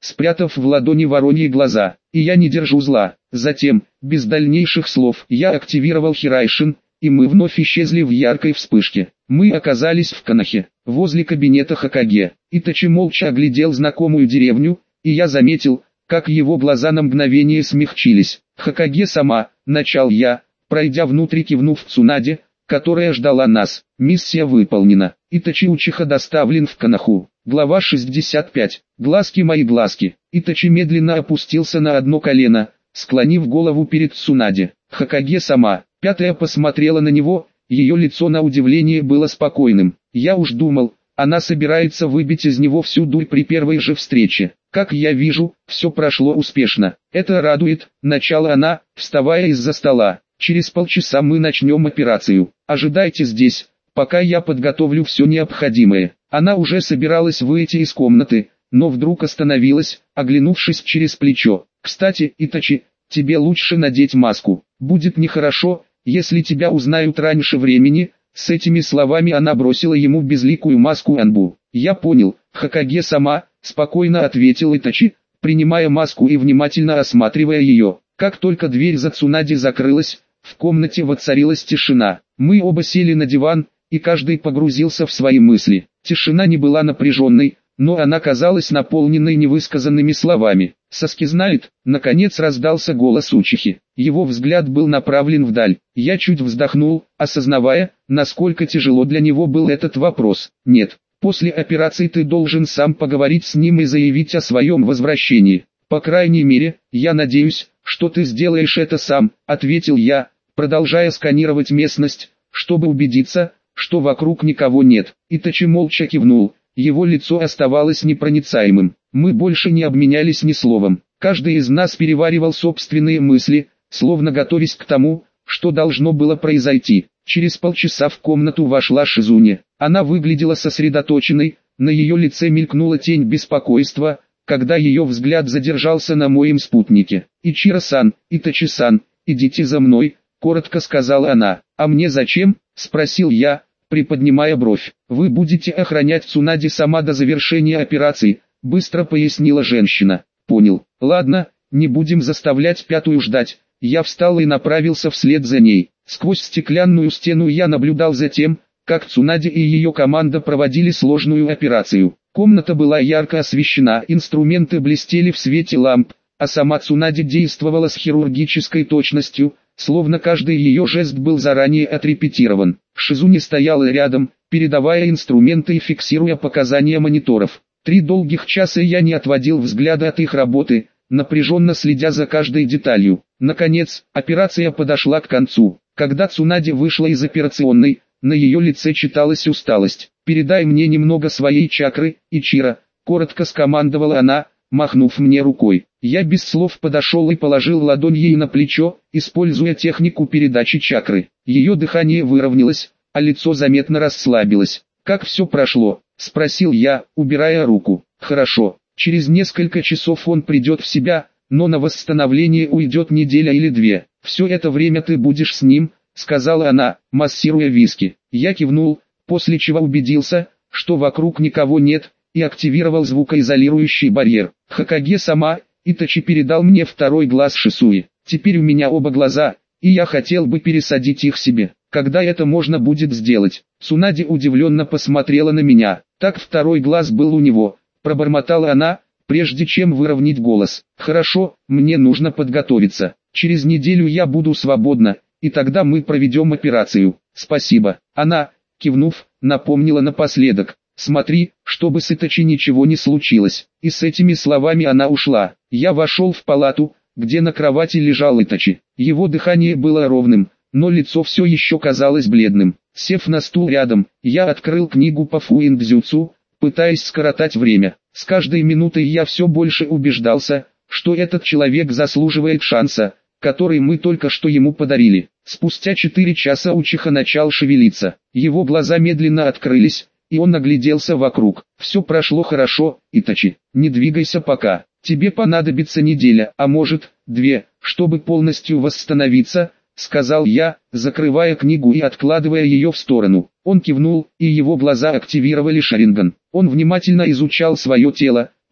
спрятав в ладони вороньи глаза. И я не держу зла. Затем, без дальнейших слов, я активировал Хирайшин, и мы вновь исчезли в яркой вспышке. Мы оказались в Конохе, возле кабинета Хокаге. Итачи молча оглядел знакомую деревню, и я заметил, как его глаза на мгновение смягчились. «Хокаге-сама», — начал я, пройдя внутрь, кивнув Цунаде, которая ждала нас. Миссия выполнена. Итачи Учиха доставлен в Коноху. Глава шестьдесят пять. Глазки мои глазки. Итачи медленно опустился на одно колено, склонив голову перед Цунаде. Хокаге-сама. Пятая посмотрела на него, ее лицо на удивление было спокойным. Я уж думал, она собирается выбить из него всю дурь при первой же встрече. Как я вижу, все прошло успешно. Это радует, начала она, вставая из-за стола. Через полчаса мы начнем операцию. Ожидайте здесь, пока я подготовлю все необходимое. Она уже собиралась выйти из комнаты, но вдруг остановилась, оглянувшись через плечо. Кстати, Итачи, тебе лучше надеть маску. Будет нехорошо, если тебя узнают раньше времени. С этими словами она бросила ему безликую маску Анбу. Я понял, Хокаге-сама, спокойно ответил Итачи, принимая маску и внимательно осматривая ее. Как только дверь за Цунади закрылась, в комнате воцарилась тишина. Мы оба сели на диван, и каждый погрузился в свои мысли. Тишина не была напряженной, но она казалась наполненной невысказанными словами. «Саски знает», — наконец раздался голос Учихи. Его взгляд был направлен вдаль. Я чуть вздохнул, осознавая, насколько тяжело для него был этот вопрос. «Нет, после операции ты должен сам поговорить с ним и заявить о своем возвращении. По крайней мере, я надеюсь, что ты сделаешь это сам», — ответил я, продолжая сканировать местность, чтобы убедиться, что вокруг никого нет. Итачи молча кивнул, его лицо оставалось непроницаемым. Мы больше не обменялись ни словом. Каждый из нас переваривал собственные мысли, словно готовясь к тому, что должно было произойти. Через полчаса в комнату вошла Шизуне. Она выглядела сосредоточенной, на ее лице мелькнула тень беспокойства, когда ее взгляд задержался на моем спутнике. «Ичиро-сан, Итачи-сан, идите за мной», — коротко сказала она. «А мне зачем?» — спросил я, приподнимая бровь. «Вы будете охранять Цунади-сама до завершения операции», — быстро пояснила женщина. «Понял. Ладно, не будем заставлять пятую ждать». Я встал и направился вслед за ней. Сквозь стеклянную стену я наблюдал за тем, как Цунади и ее команда проводили сложную операцию. Комната была ярко освещена, инструменты блестели в свете ламп, а сама Цунади действовала с хирургической точностью, словно каждый ее жест был заранее отрепетирован. Шизуни стояла рядом, передавая инструменты и фиксируя показания мониторов. Три долгих часа я не отводил взгляда от их работы, напряженно следя за каждой деталью. Наконец, операция подошла к концу. Когда Цунади вышла из операционной, на ее лице читалась усталость. «Передай мне немного своей чакры, Ичиро», — коротко скомандовала она, махнув мне рукой. Я без слов подошел и положил ладонь ей на плечо, используя технику передачи чакры. Ее дыхание выровнялось, а лицо заметно расслабилось. «Как все прошло?» — спросил я, убирая руку. «Хорошо. Через несколько часов он придет в себя, но на восстановление уйдет неделя или две. Все это время ты будешь с ним», — сказала она, массируя виски. Я кивнул, после чего убедился, что вокруг никого нет, и активировал звукоизолирующий барьер. Хокаге-сама, Итачи передал мне второй глаз Шисуи. Теперь у меня оба глаза, и я хотел бы пересадить их себе. Когда это можно будет сделать? Цунади удивленно посмотрела на меня. Так второй глаз был у него, пробормотала она, прежде чем выровнять голос. Хорошо, мне нужно подготовиться. Через неделю я буду свободна, и тогда мы проведем операцию. Спасибо. Она, кивнув, напомнила напоследок. Смотри, чтобы с Итачи ничего не случилось. И с этими словами она ушла. Я вошел в палату, где на кровати лежал Итачи. Его дыхание было ровным, но лицо все еще казалось бледным. Сев на стул рядом, я открыл книгу по фуиндзюцу, пытаясь скоротать время. С каждой минутой я все больше убеждался, что этот человек заслуживает шанса, который мы только что ему подарили. Спустя четыре часа Учиха начал шевелиться. Его глаза медленно открылись, и он огляделся вокруг. «Все прошло хорошо, Итачи. Не двигайся пока. Тебе понадобится неделя, а может, две, чтобы полностью восстановиться», — сказал я, закрывая книгу и откладывая ее в сторону. Он кивнул, и его глаза активировали Шаринган. Он внимательно изучал свое тело,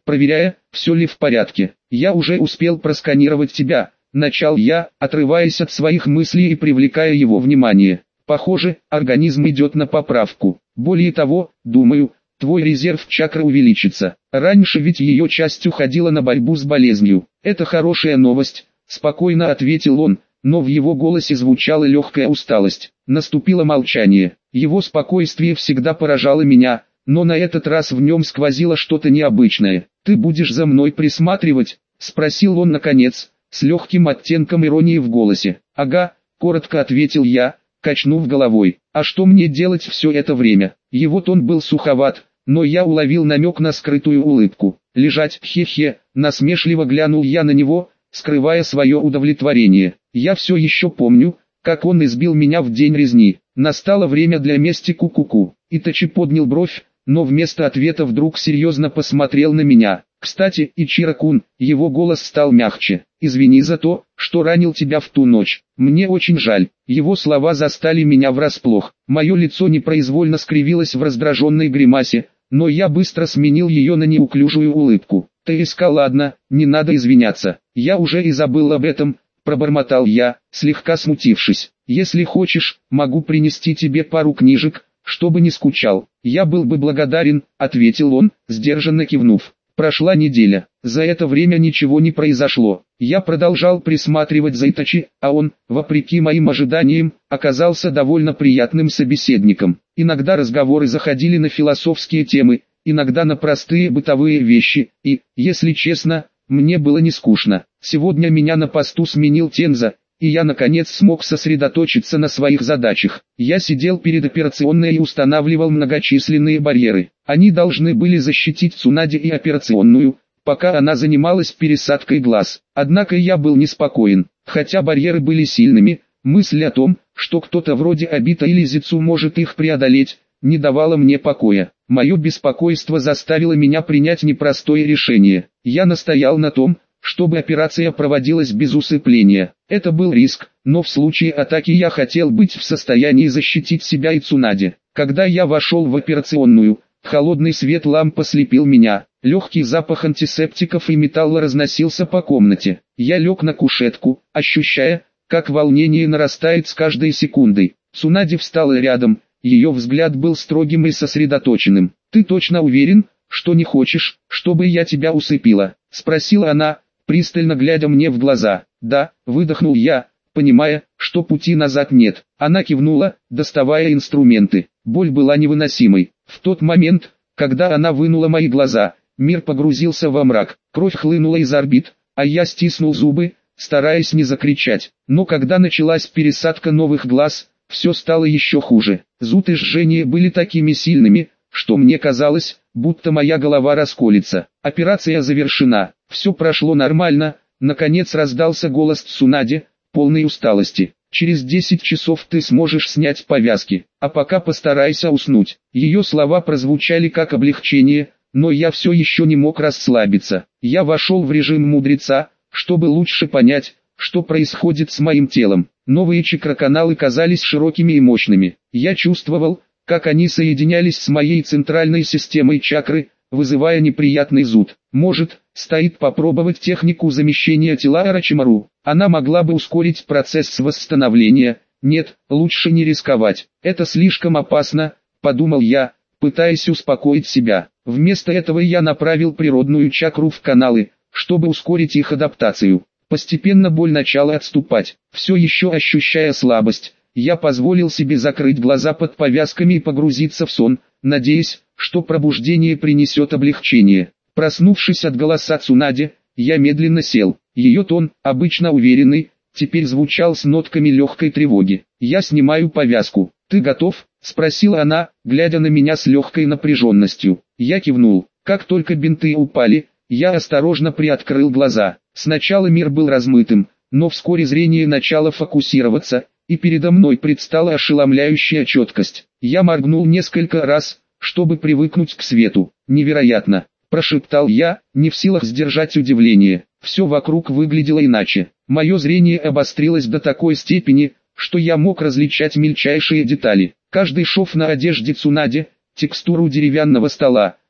проверяя, все ли в порядке. «Я уже успел просканировать тебя», — начал я, отрываясь от своих мыслей и привлекая его внимание. «Похоже, организм идет на поправку. Более того, думаю, твой резерв чакры увеличится. Раньше ведь ее часть уходила на борьбу с болезнью. Это хорошая новость», — спокойно ответил он, но в его голосе звучала легкая усталость. Наступило молчание. Его спокойствие всегда поражало меня, но на этот раз в нем сквозило что-то необычное. «Ты будешь за мной присматривать?» — спросил он наконец, с легким оттенком иронии в голосе. «Ага», — коротко ответил я, качнув головой. «А что мне делать все это время?» Его тон был суховат, но я уловил намек на скрытую улыбку. «Лежать, хе-хе», — насмешливо глянул я на него, скрывая свое удовлетворение. «Я все еще помню, как он избил меня в день резни. Настало время для мести, ку-ку-ку». Итачи поднял бровь, но вместо ответа вдруг серьезно посмотрел на меня. «Кстати, Ичиро-кун», его голос стал мягче, «извини за то, что ранил тебя в ту ночь. Мне очень жаль». Его слова застали меня врасплох. Мое лицо непроизвольно скривилось в раздраженной гримасе, но я быстро сменил ее на неуклюжую улыбку. «Ты искал, ладно, не надо извиняться. Я уже и забыл об этом», — пробормотал я, слегка смутившись. «Если хочешь, могу принести тебе пару книжек, чтобы не скучал». «Я был бы благодарен», — ответил он, сдержанно кивнув. Прошла неделя. За это время ничего не произошло. Я продолжал присматривать за Итачи, а он, вопреки моим ожиданиям, оказался довольно приятным собеседником. Иногда разговоры заходили на философские темы, иногда на простые бытовые вещи, и, если честно, мне было не скучно. Сегодня меня на посту сменил Тенза, и я наконец смог сосредоточиться на своих задачах. Я сидел перед операционной и устанавливал многочисленные барьеры. Они должны были защитить Цунаде и операционную, пока она занималась пересадкой глаз. Однако я был неспокоен. Хотя барьеры были сильными, мысль о том, что кто-то вроде Обита или Зицу может их преодолеть, не давала мне покоя. Мое беспокойство заставило меня принять непростое решение. Я настоял на том, чтобы операция проводилась без усыпления. Это был риск, но в случае атаки я хотел быть в состоянии защитить себя и Цунаде. Когда я вошел в операционную, холодный свет ламп ослепил меня. Легкий запах антисептиков и металла разносился по комнате. Я лег на кушетку, ощущая, как волнение нарастает с каждой секундой. Цунаде встала рядом, ее взгляд был строгим и сосредоточенным. «Ты точно уверен, что не хочешь, чтобы я тебя усыпила?» — спросила она, пристально глядя мне в глаза. «Да», — выдохнул я, понимая, что пути назад нет. Она кивнула, доставая инструменты. Боль была невыносимой. В тот момент, когда она вынула мои глаза, мир погрузился во мрак. Кровь хлынула из орбит, а я стиснул зубы, стараясь не закричать. Но когда началась пересадка новых глаз, все стало еще хуже. Зуд и жжение были такими сильными, что мне казалось, будто моя голова расколется. Операция завершена. Все прошло нормально. Наконец раздался голос Цунаде, полный усталости. «Через десять часов ты сможешь снять повязки, а пока постарайся уснуть». Ее слова прозвучали как облегчение, но я все еще не мог расслабиться. Я вошел в режим мудреца, чтобы лучше понять, что происходит с моим телом. Новые чакроканалы казались широкими и мощными. Я чувствовал, как они соединялись с моей центральной системой чакры, вызывая неприятный зуд. Может, стоит попробовать технику замещения тела Орочимару. Она могла бы ускорить процесс восстановления. Нет, лучше не рисковать. Это слишком опасно, подумал я, пытаясь успокоить себя. Вместо этого я направил природную чакру в каналы, чтобы ускорить их адаптацию. Постепенно боль начала отступать. Все еще ощущая слабость, я позволил себе закрыть глаза под повязками и погрузиться в сон, надеясь, что пробуждение принесет облегчение. Проснувшись от голоса Цунаде, я медленно сел. Ее тон, обычно уверенный, теперь звучал с нотками легкой тревоги. «Я снимаю повязку. Ты готов?» — спросила она, глядя на меня с легкой напряженностью. Я кивнул. Как только бинты упали, я осторожно приоткрыл глаза. Сначала мир был размытым, но вскоре зрение начало фокусироваться, и передо мной предстала ошеломляющая четкость. Я моргнул несколько раз, чтобы привыкнуть к свету. «Невероятно!» — прошептал я, не в силах сдержать удивление. Все вокруг выглядело иначе. Мое зрение обострилось до такой степени, что я мог различать мельчайшие детали. Каждый шов на одежде Цунаде, текстуру деревянного стола,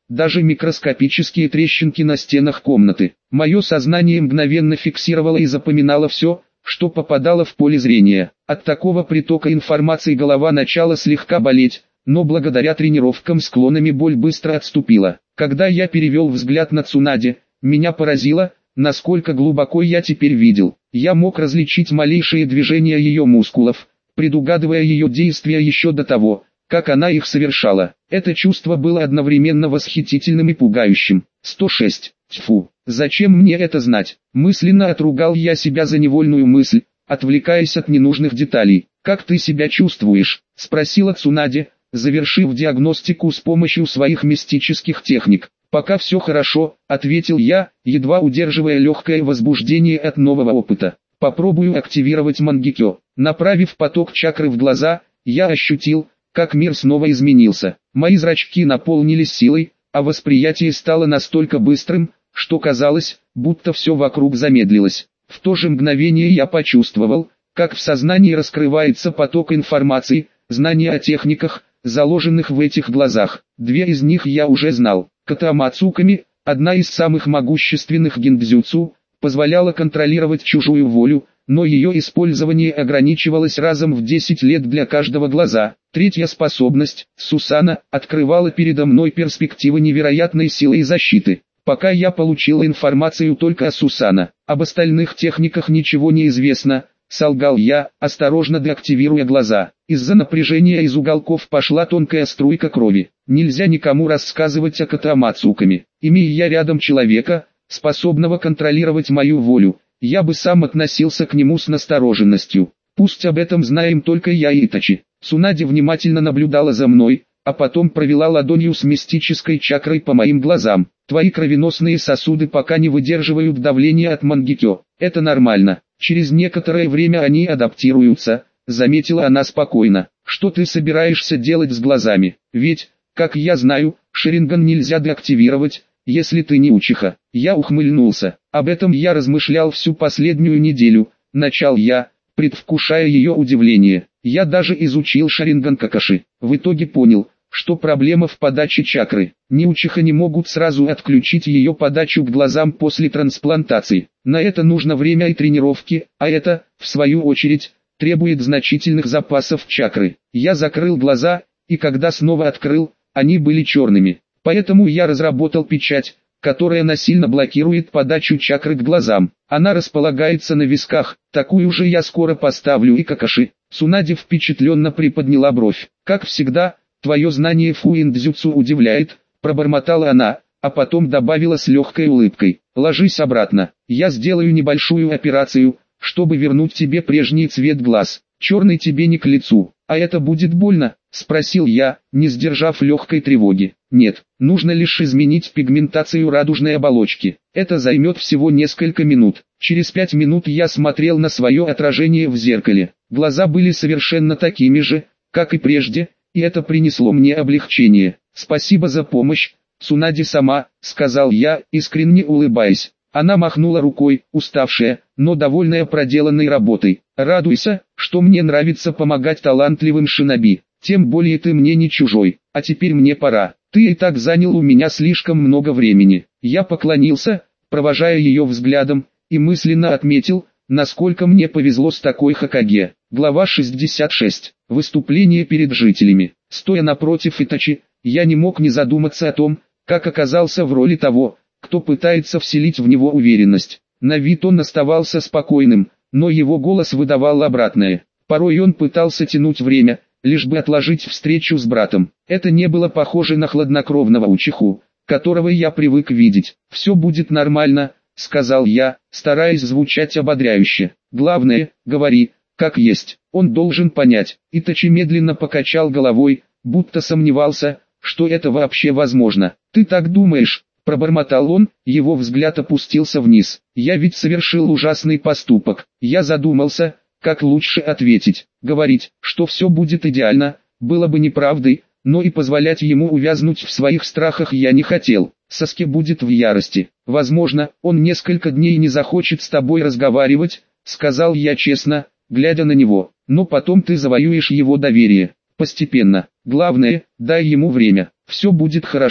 даже микроскопические трещинки на стенах комнаты. Мое сознание мгновенно фиксировало и запоминало все, что попадало в поле зрения. От такого притока информации голова начала слегка болеть, но благодаря тренировкам с клонами боль быстро отступила. Когда я перевел взгляд на Цунаде, меня поразило, насколько глубоко я теперь видел. Я мог различить малейшие движения ее мускулов, предугадывая ее действия еще до того, как она их совершала. Это чувство было одновременно восхитительным и пугающим. сто шесть. Тьфу, зачем мне это знать? Мысленно отругал я себя за невольную мысль, отвлекаясь от ненужных деталей. «Как ты себя чувствуешь?» – спросила Цунаде, завершив диагностику с помощью своих мистических техник. «Пока все хорошо», – ответил я, едва удерживая легкое возбуждение от нового опыта. «Попробую активировать Мангекё». Направив поток чакры в глаза, я ощутил, как мир снова изменился. Мои зрачки наполнились силой, а восприятие стало настолько быстрым, что казалось, будто все вокруг замедлилось. В то же мгновение я почувствовал, как в сознании раскрывается поток информации, знания о техниках, заложенных в этих глазах. Две из них я уже знал. Ката Мацуками, одна из самых могущественных гиндзюцу, позволяла контролировать чужую волю, но ее использование ограничивалось разом в десять лет для каждого глаза. Третья способность, Сусана, открывала передо мной перспективы невероятной силы и защиты. Пока я получил информацию только о Сусана, об остальных техниках ничего не известно, солгал я, осторожно деактивируя глаза. Из-за напряжения из уголков пошла тонкая струйка крови. Нельзя никому рассказывать о Ката Мацуками. Имея я рядом человека, способного контролировать мою волю, я бы сам относился к нему с настороженностью. Пусть об этом знаем только я и Итачи. Цунаде внимательно наблюдала за мной, а потом провела ладонью с мистической чакрой по моим глазам. Твои кровеносные сосуды пока не выдерживают давления от Мангекё. Это нормально. Через некоторое время они адаптируются, заметила она спокойно. Что ты собираешься делать с глазами? Ведь, как я знаю, Шаринган нельзя деактивировать, если ты не учиха. Я ухмыльнулся. Об этом я размышлял всю последнюю неделю, начал я, предвкушая ее удивление. Я даже изучил Шаринган Какаши. В итоге понял, что проблема в подаче чакры. Неучиха не могут сразу отключить ее подачу к глазам после трансплантации. На это нужно время и тренировки, а это, в свою очередь, требует значительных запасов чакры. Я закрыл глаза, и когда снова открыл, они были черными. Поэтому я разработал печать, которая насильно блокирует подачу чакры к глазам. Она располагается на висках, такую же я скоро поставлю и Какаши. Цунаде впечатленно приподняла бровь. Как всегда, твое знание фуиндзюцу удивляет, пробормотала она, а потом добавила с легкой улыбкой. Ложись обратно, я сделаю небольшую операцию, чтобы вернуть тебе прежний цвет глаз. Черный тебе не к лицу. А это будет больно? Спросил я, не сдержав легкой тревоги. Нет, нужно лишь изменить пигментацию радужной оболочки. Это займет всего несколько минут. Через пять минут я смотрел на свое отражение в зеркале. Глаза были совершенно такими же, как и прежде, и это принесло мне облегчение. Спасибо за помощь, Цунаде сама, сказал я, искренне улыбаясь. Она махнула рукой, уставшая, но довольная проделанной работой. Радуйся, что мне нравится помогать талантливым шиноби. Тем более ты мне не чужой. А теперь мне пора. Ты и так занял у меня слишком много времени. Я поклонился, провожая ее взглядом, и мысленно отметил, насколько мне повезло с такой Хокаге. Глава шестьдесят шесть. Выступление перед жителями. Стоя напротив Итачи, я не мог не задуматься о том, как оказался в роли того, кто пытается вселить в него уверенность. На вид он оставался спокойным, но его голос выдавал обратное. Порой он пытался тянуть время, лишь бы отложить встречу с братом. Это не было похоже на хладнокровного учиху, которого я привык видеть. «Все будет нормально», — сказал я, стараясь звучать ободряюще. «Главное, говори, как есть». Он должен понять. Итачи медленно покачал головой, будто сомневался, что это вообще возможно. «Ты так думаешь?» — пробормотал он, его взгляд опустился вниз. «Я ведь совершил ужасный поступок». Я задумался, как лучше ответить. Говорить, что все будет идеально, было бы неправдой, но и позволять ему увязнуть в своих страхах я не хотел. Саске будет в ярости. «Возможно, он несколько дней не захочет с тобой разговаривать», — сказал я честно, глядя на него. «Но потом ты завоюешь его доверие. Постепенно. Главное, дай ему время. Все будет хорошо».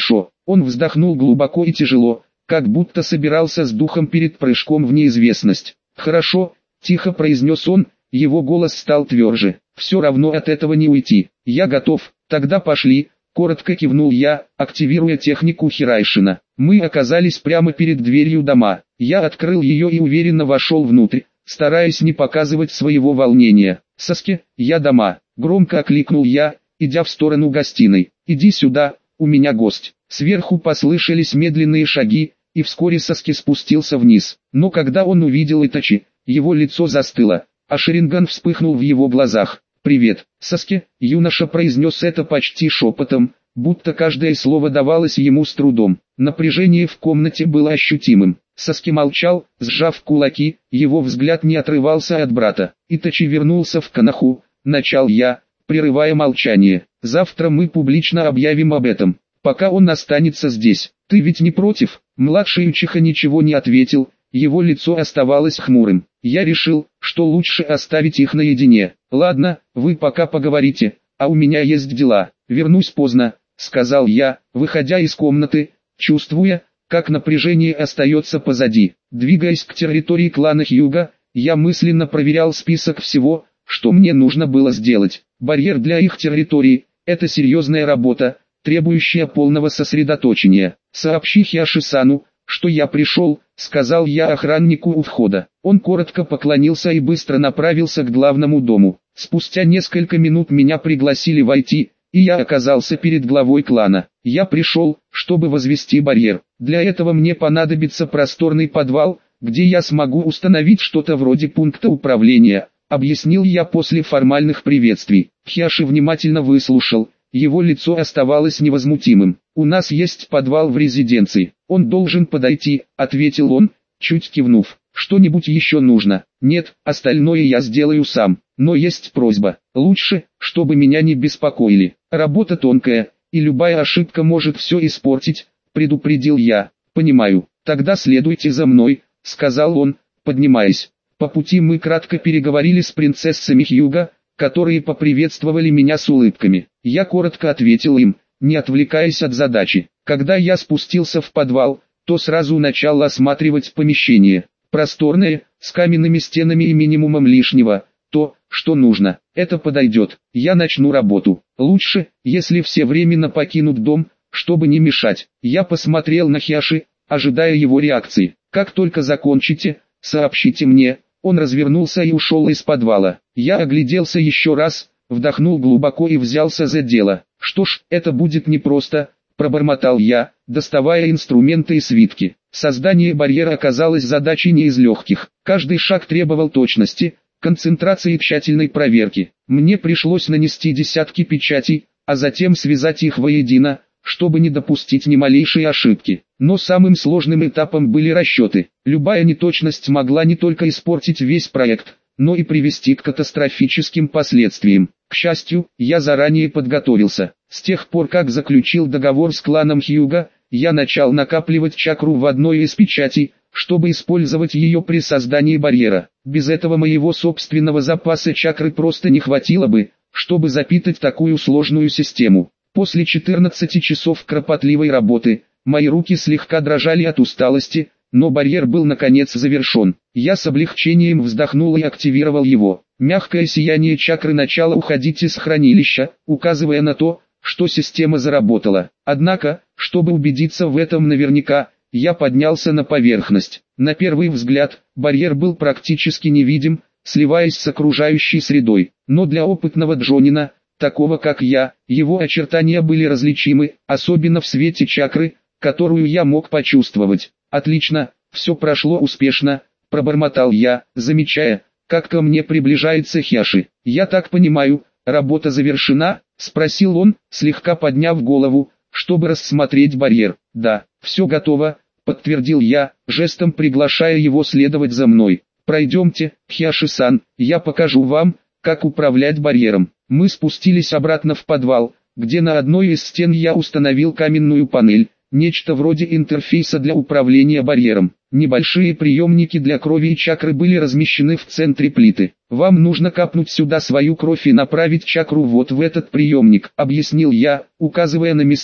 Он вздохнул глубоко и тяжело, как будто собирался с духом перед прыжком в неизвестность. «Хорошо», — тихо произнес он, его голос стал тверже. «Все равно от этого не уйти. Я готов, тогда пошли», — коротко кивнул я, активируя технику Хирайшина. Мы оказались прямо перед дверью дома. Я открыл ее и уверенно вошел внутрь, стараясь не показывать своего волнения. «Саски, я дома», — громко окликнул я, идя в сторону гостиной. «Иди сюда, у меня гость». Сверху послышались медленные шаги, и вскоре Саски спустился вниз. Но когда он увидел Итачи, его лицо застыло, а Шаринган вспыхнул в его глазах. «Привет, Саски», — юноша произнес это почти шепотом, будто каждое слово давалось ему с трудом. Напряжение в комнате было ощутимым. Саски молчал, сжав кулаки, его взгляд не отрывался от брата. «Итачи вернулся в Канаху», — начал я, прерывая молчание. «Завтра мы публично объявим об этом. Пока он останется здесь. Ты ведь не против?» Младший Учиха ничего не ответил, его лицо оставалось хмурым. Я решил, что лучше оставить их наедине. «Ладно, вы пока поговорите, а у меня есть дела. Вернусь поздно», — сказал я, выходя из комнаты, чувствуя, как напряжение остается позади. Двигаясь к территории клана Хьюга, я мысленно проверял список всего, что мне нужно было сделать. Барьер для их территории — это серьезная работа, требующая полного сосредоточения. «Сообщи Хиаши-сану, что я пришел», — сказал я охраннику у входа. Он коротко поклонился и быстро направился к главному дому. Спустя несколько минут меня пригласили войти, и я оказался перед главой клана. Я пришел, чтобы возвести барьер. Для этого мне понадобится просторный подвал, где я смогу установить что-то вроде пункта управления, объяснил я после формальных приветствий. Хиаши внимательно выслушал. Его лицо оставалось невозмутимым. «У нас есть подвал в резиденции. Он должен подойти», — ответил он, чуть кивнув. «Что-нибудь еще нужно?» «Нет, остальное я сделаю сам. Но есть просьба. Лучше, чтобы меня не беспокоили. Работа тонкая, и любая ошибка может все испортить», — предупредил я. «Понимаю. Тогда следуйте за мной», — сказал он, поднимаясь. По пути мы кратко переговорили с принцессами Хьюга, которые поприветствовали меня с улыбками. Я коротко ответил им, не отвлекаясь от задачи. Когда я спустился в подвал, то сразу начал осматривать помещение. Просторное, с каменными стенами и минимумом лишнего, то, что нужно. Это подойдет. Я начну работу. Лучше, если все временно покинут дом, чтобы не мешать. Я посмотрел на Хиаши, ожидая его реакции. «Как только закончите, сообщите мне». Он развернулся и ушел из подвала. Я огляделся еще раз, вдохнул глубоко и взялся за дело. «Что ж, это будет непросто», — пробормотал я, доставая инструменты и свитки. Создание барьера оказалось задачей не из легких. Каждый шаг требовал точности, концентрации и тщательной проверки. Мне пришлось нанести десятки печатей, а затем связать их воедино, чтобы не допустить ни малейшей ошибки. Но самым сложным этапом были расчеты. Любая неточность могла не только испортить весь проект, но и привести к катастрофическим последствиям. К счастью, я заранее подготовился. С тех пор, как заключил договор с кланом Хьюга, я начал накапливать чакру в одной из печатей, чтобы использовать ее при создании барьера. Без этого моего собственного запаса чакры просто не хватило бы, чтобы запитать такую сложную систему. После четырнадцати часов кропотливой работы, мои руки слегка дрожали от усталости, но барьер был наконец завершен. Я с облегчением вздохнул и активировал его. Мягкое сияние чакры начало уходить из хранилища, указывая на то, что система заработала. Однако, чтобы убедиться в этом наверняка, я поднялся на поверхность. На первый взгляд, барьер был практически невидим, сливаясь с окружающей средой. Но для опытного джонина, такого как я, его очертания были различимы, особенно в свете чакры, которую я мог почувствовать. «Отлично, все прошло успешно», — пробормотал я, замечая, как ко мне приближается Хиаши. «Я так понимаю, работа завершена?» — спросил он, слегка подняв голову, чтобы рассмотреть барьер. «Да, все готово», — подтвердил я, жестом приглашая его следовать за мной. «Пройдемте, Хиаши-сан, я покажу вам, как управлять барьером». Мы спустились обратно в подвал, где на одной из стен я установил каменную панель, нечто вроде интерфейса для управления барьером. Небольшие приемники для крови и чакры были размещены в центре плиты. «Вам нужно капнуть сюда свою кровь и направить чакру вот в этот приемник», — объяснил я, указывая на места,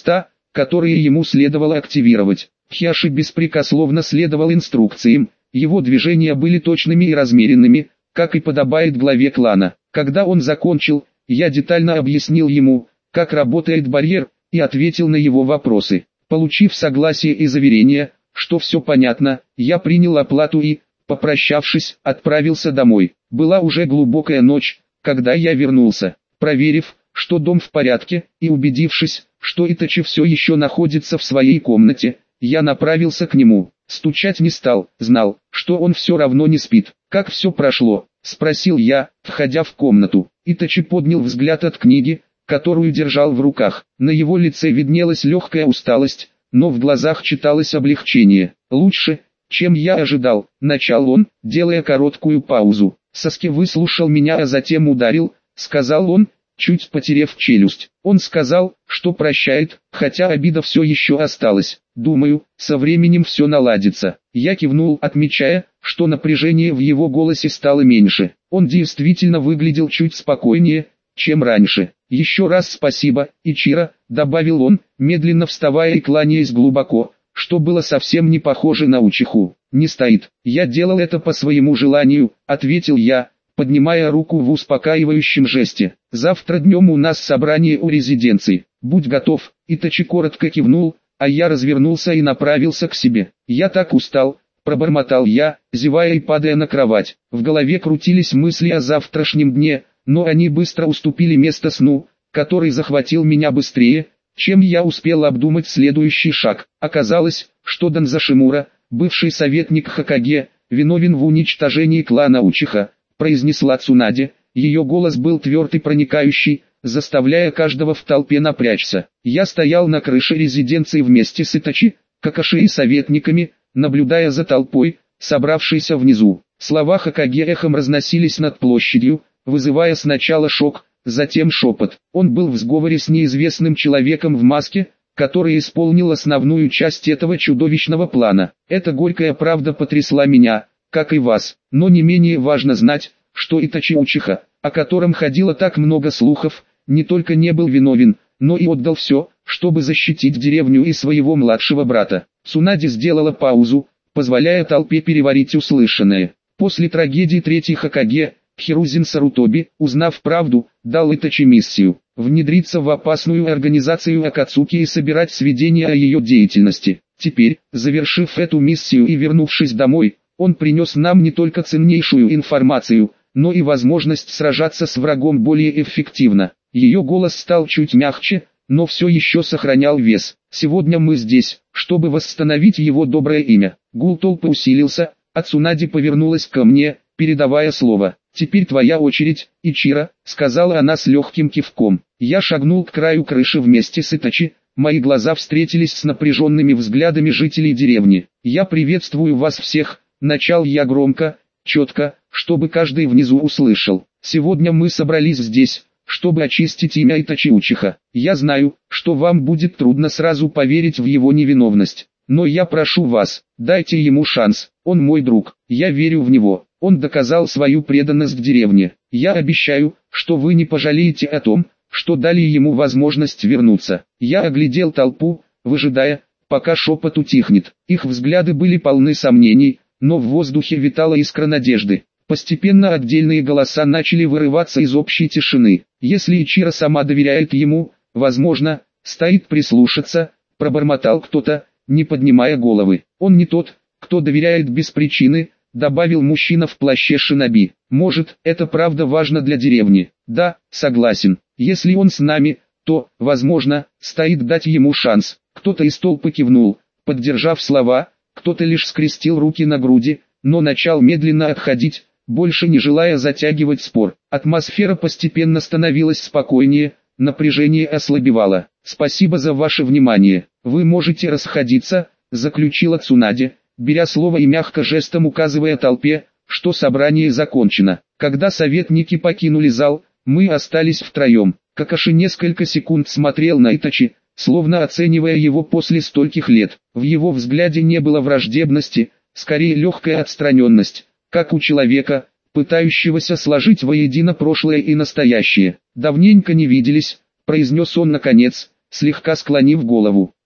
которые ему следовало активировать. Хиаши беспрекословно следовал инструкциям, его движения были точными и размеренными, как и подобает главе клана. Когда он закончил, я детально объяснил ему, как работает барьер, и ответил на его вопросы. Получив согласие и заверение, что все понятно, я принял оплату и, попрощавшись, отправился домой. Была уже глубокая ночь, когда я вернулся. Проверив, что дом в порядке, и убедившись, что Итачи все еще находится в своей комнате, я направился к нему. Стучать не стал, знал, что он все равно не спит. «Как все прошло?» – спросил я, входя в комнату. Итачи поднял взгляд от книги, которую держал в руках. На его лице виднелась легкая усталость, но в глазах читалось облегчение. «Лучше, чем я ожидал», – начал он, делая короткую паузу. Саски выслушал меня, а затем ударил, сказал он, чуть потеряв челюсть. Он сказал, что прощает, хотя обида все еще осталась. «Думаю, со временем все наладится». Я кивнул, отмечая, что напряжение в его голосе стало меньше. Он действительно выглядел чуть спокойнее, чем раньше. «Еще раз спасибо, Ичиро», — добавил он, медленно вставая и кланяясь глубоко, что было совсем не похоже на Учиху. «Не стоит. Я делал это по своему желанию», — ответил я, поднимая руку в успокаивающем жесте. «Завтра днем у нас собрание у резиденции. Будь готов». Итачи коротко кивнул, а я развернулся и направился к себе. «Я так устал», — пробормотал я, зевая и падая на кровать. В голове крутились мысли о завтрашнем дне, но они быстро уступили место сну, который захватил меня быстрее, чем я успел обдумать следующий шаг. Оказалось, что Данза Шимура, бывший советник Хокаге, виновен в уничтожении клана Учиха, произнесла Цунаде. Ее голос был тверд и проникающий, заставляя каждого в толпе напрячься. Я стоял на крыше резиденции вместе с Итачи, Какаши и советниками, наблюдая за толпой, собравшейся внизу. Слова Хокаге эхом разносились над площадью, вызывая сначала шок, затем шепот. Он был в сговоре с неизвестным человеком в маске, который исполнил основную часть этого чудовищного плана. Эта горькая правда потрясла меня, как и вас, но не менее важно знать, что Итачи Учиха, о котором ходило так много слухов, не только не был виновен, но и отдал все, чтобы защитить деревню и своего младшего брата. Цунаде сделала паузу, позволяя толпе переварить услышанное. После трагедии третьей Хокаге, Хирузин Сарутоби, узнав правду, дал Итачи миссию – внедриться в опасную организацию Акацуки и собирать сведения о ее деятельности. Теперь, завершив эту миссию и вернувшись домой, он принес нам не только ценнейшую информацию, но и возможность сражаться с врагом более эффективно. Ее голос стал чуть мягче, но все еще сохранял вес. «Сегодня мы здесь, чтобы восстановить его доброе имя». Гул толпы усилился, а Цунаде повернулась ко мне, передавая слово. «Теперь твоя очередь, Ичиро», — сказала она с легким кивком. Я шагнул к краю крыши вместе с Итачи, мои глаза встретились с напряженными взглядами жителей деревни. «Я приветствую вас всех», — начал я громко, четко, чтобы каждый внизу услышал. «Сегодня мы собрались здесь, чтобы очистить имя Итачи Учиха. Я знаю, что вам будет трудно сразу поверить в его невиновность, но я прошу вас, дайте ему шанс, он мой друг, я верю в него, он доказал свою преданность деревне. Я обещаю, что вы не пожалеете о том, что дали ему возможность вернуться». Я оглядел толпу, выжидая, пока шепот утихнет. Их взгляды были полны сомнений, но в воздухе витала искра надежды. Постепенно отдельные голоса начали вырываться из общей тишины. «Если Ичиро сама доверяет ему, возможно, стоит прислушаться», — пробормотал кто-то, не поднимая головы. «Он не тот, кто доверяет без причины», — добавил мужчина в плаще шиноби. «Может, это правда важно для деревни?» «Да, согласен. Если он с нами, то, возможно, стоит дать ему шанс». Кто-то из толпы кивнул, поддержав слова, кто-то лишь скрестил руки на груди, но начал медленно отходить, больше не желая затягивать спор. Атмосфера постепенно становилась спокойнее, напряжение ослабевало. «Спасибо за ваше внимание. Вы можете расходиться», — заключила Цунаде, беря слово и мягко жестом указывая толпе, что собрание закончено. Когда советники покинули зал, мы остались втроем. Какаши несколько секунд смотрел на Итачи, словно оценивая его после стольких лет. В его взгляде не было враждебности, скорее легкая отстраненность, как у человека, пытающегося сложить воедино прошлое и настоящее. «Давненько не виделись», — произнес он наконец, слегка склонив голову.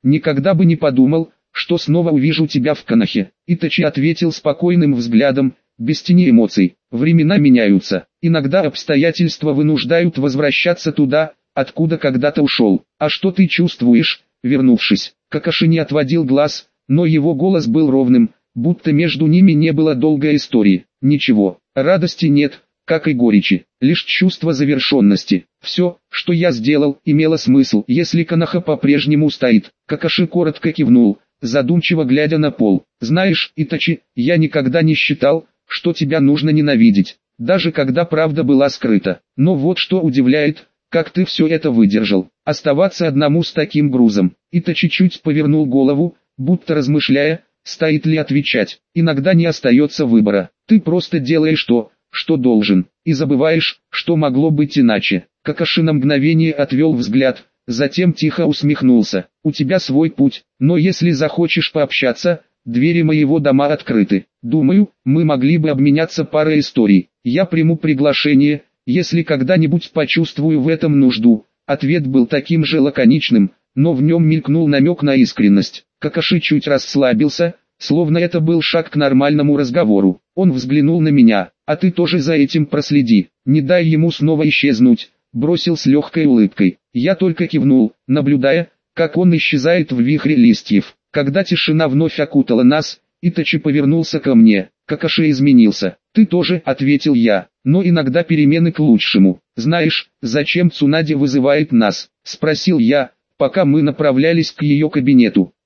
никогда бы не подумал, что снова увижу тебя в Конохе. Итачи ответил спокойным взглядом, без тени эмоций. Времена меняются, иногда обстоятельства вынуждают возвращаться туда, откуда когда-то ушел. А что ты чувствуешь, вернувшись? Какаши не отводил глаз, но его голос был ровным, будто между ними не было долгой истории. Ничего, радости нет, как и горечи, лишь чувство завершенности. Все, что я сделал, имело смысл, если Коноха по-прежнему стоит. Какаши коротко кивнул, задумчиво глядя на пол. Знаешь, Итачи, я никогда не считал, что тебя нужно ненавидеть, даже когда правда была скрыта. Но вот что удивляет, как ты все это выдержал. Оставаться одному с таким грузом. Итачи чуть повернул голову, будто размышляя, стоит ли отвечать. Иногда не остается выбора. Ты просто делаешь то, что должен, и забываешь, что могло быть иначе. Какаши на мгновение отвел взгляд, затем тихо усмехнулся. У тебя свой путь, но если захочешь пообщаться, двери моего дома открыты. Думаю, мы могли бы обменяться парой историй. Я приму приглашение, если когда-нибудь почувствую в этом нужду. Ответ был таким же лаконичным, но в нем мелькнул намек на искренность. Какаши чуть расслабился, словно это был шаг к нормальному разговору. Он взглянул на меня. А ты тоже за этим проследи, не дай ему снова исчезнуть, бросил с легкой улыбкой. Я только кивнул, наблюдая, как он исчезает в вихре листьев. Когда тишина вновь окутала нас, Итачи повернулся ко мне. Какаши изменился. Ты тоже, ответил я, но иногда перемены к лучшему. Знаешь, зачем Цунаде вызывает нас? Спросил я, пока мы направлялись к ее кабинету.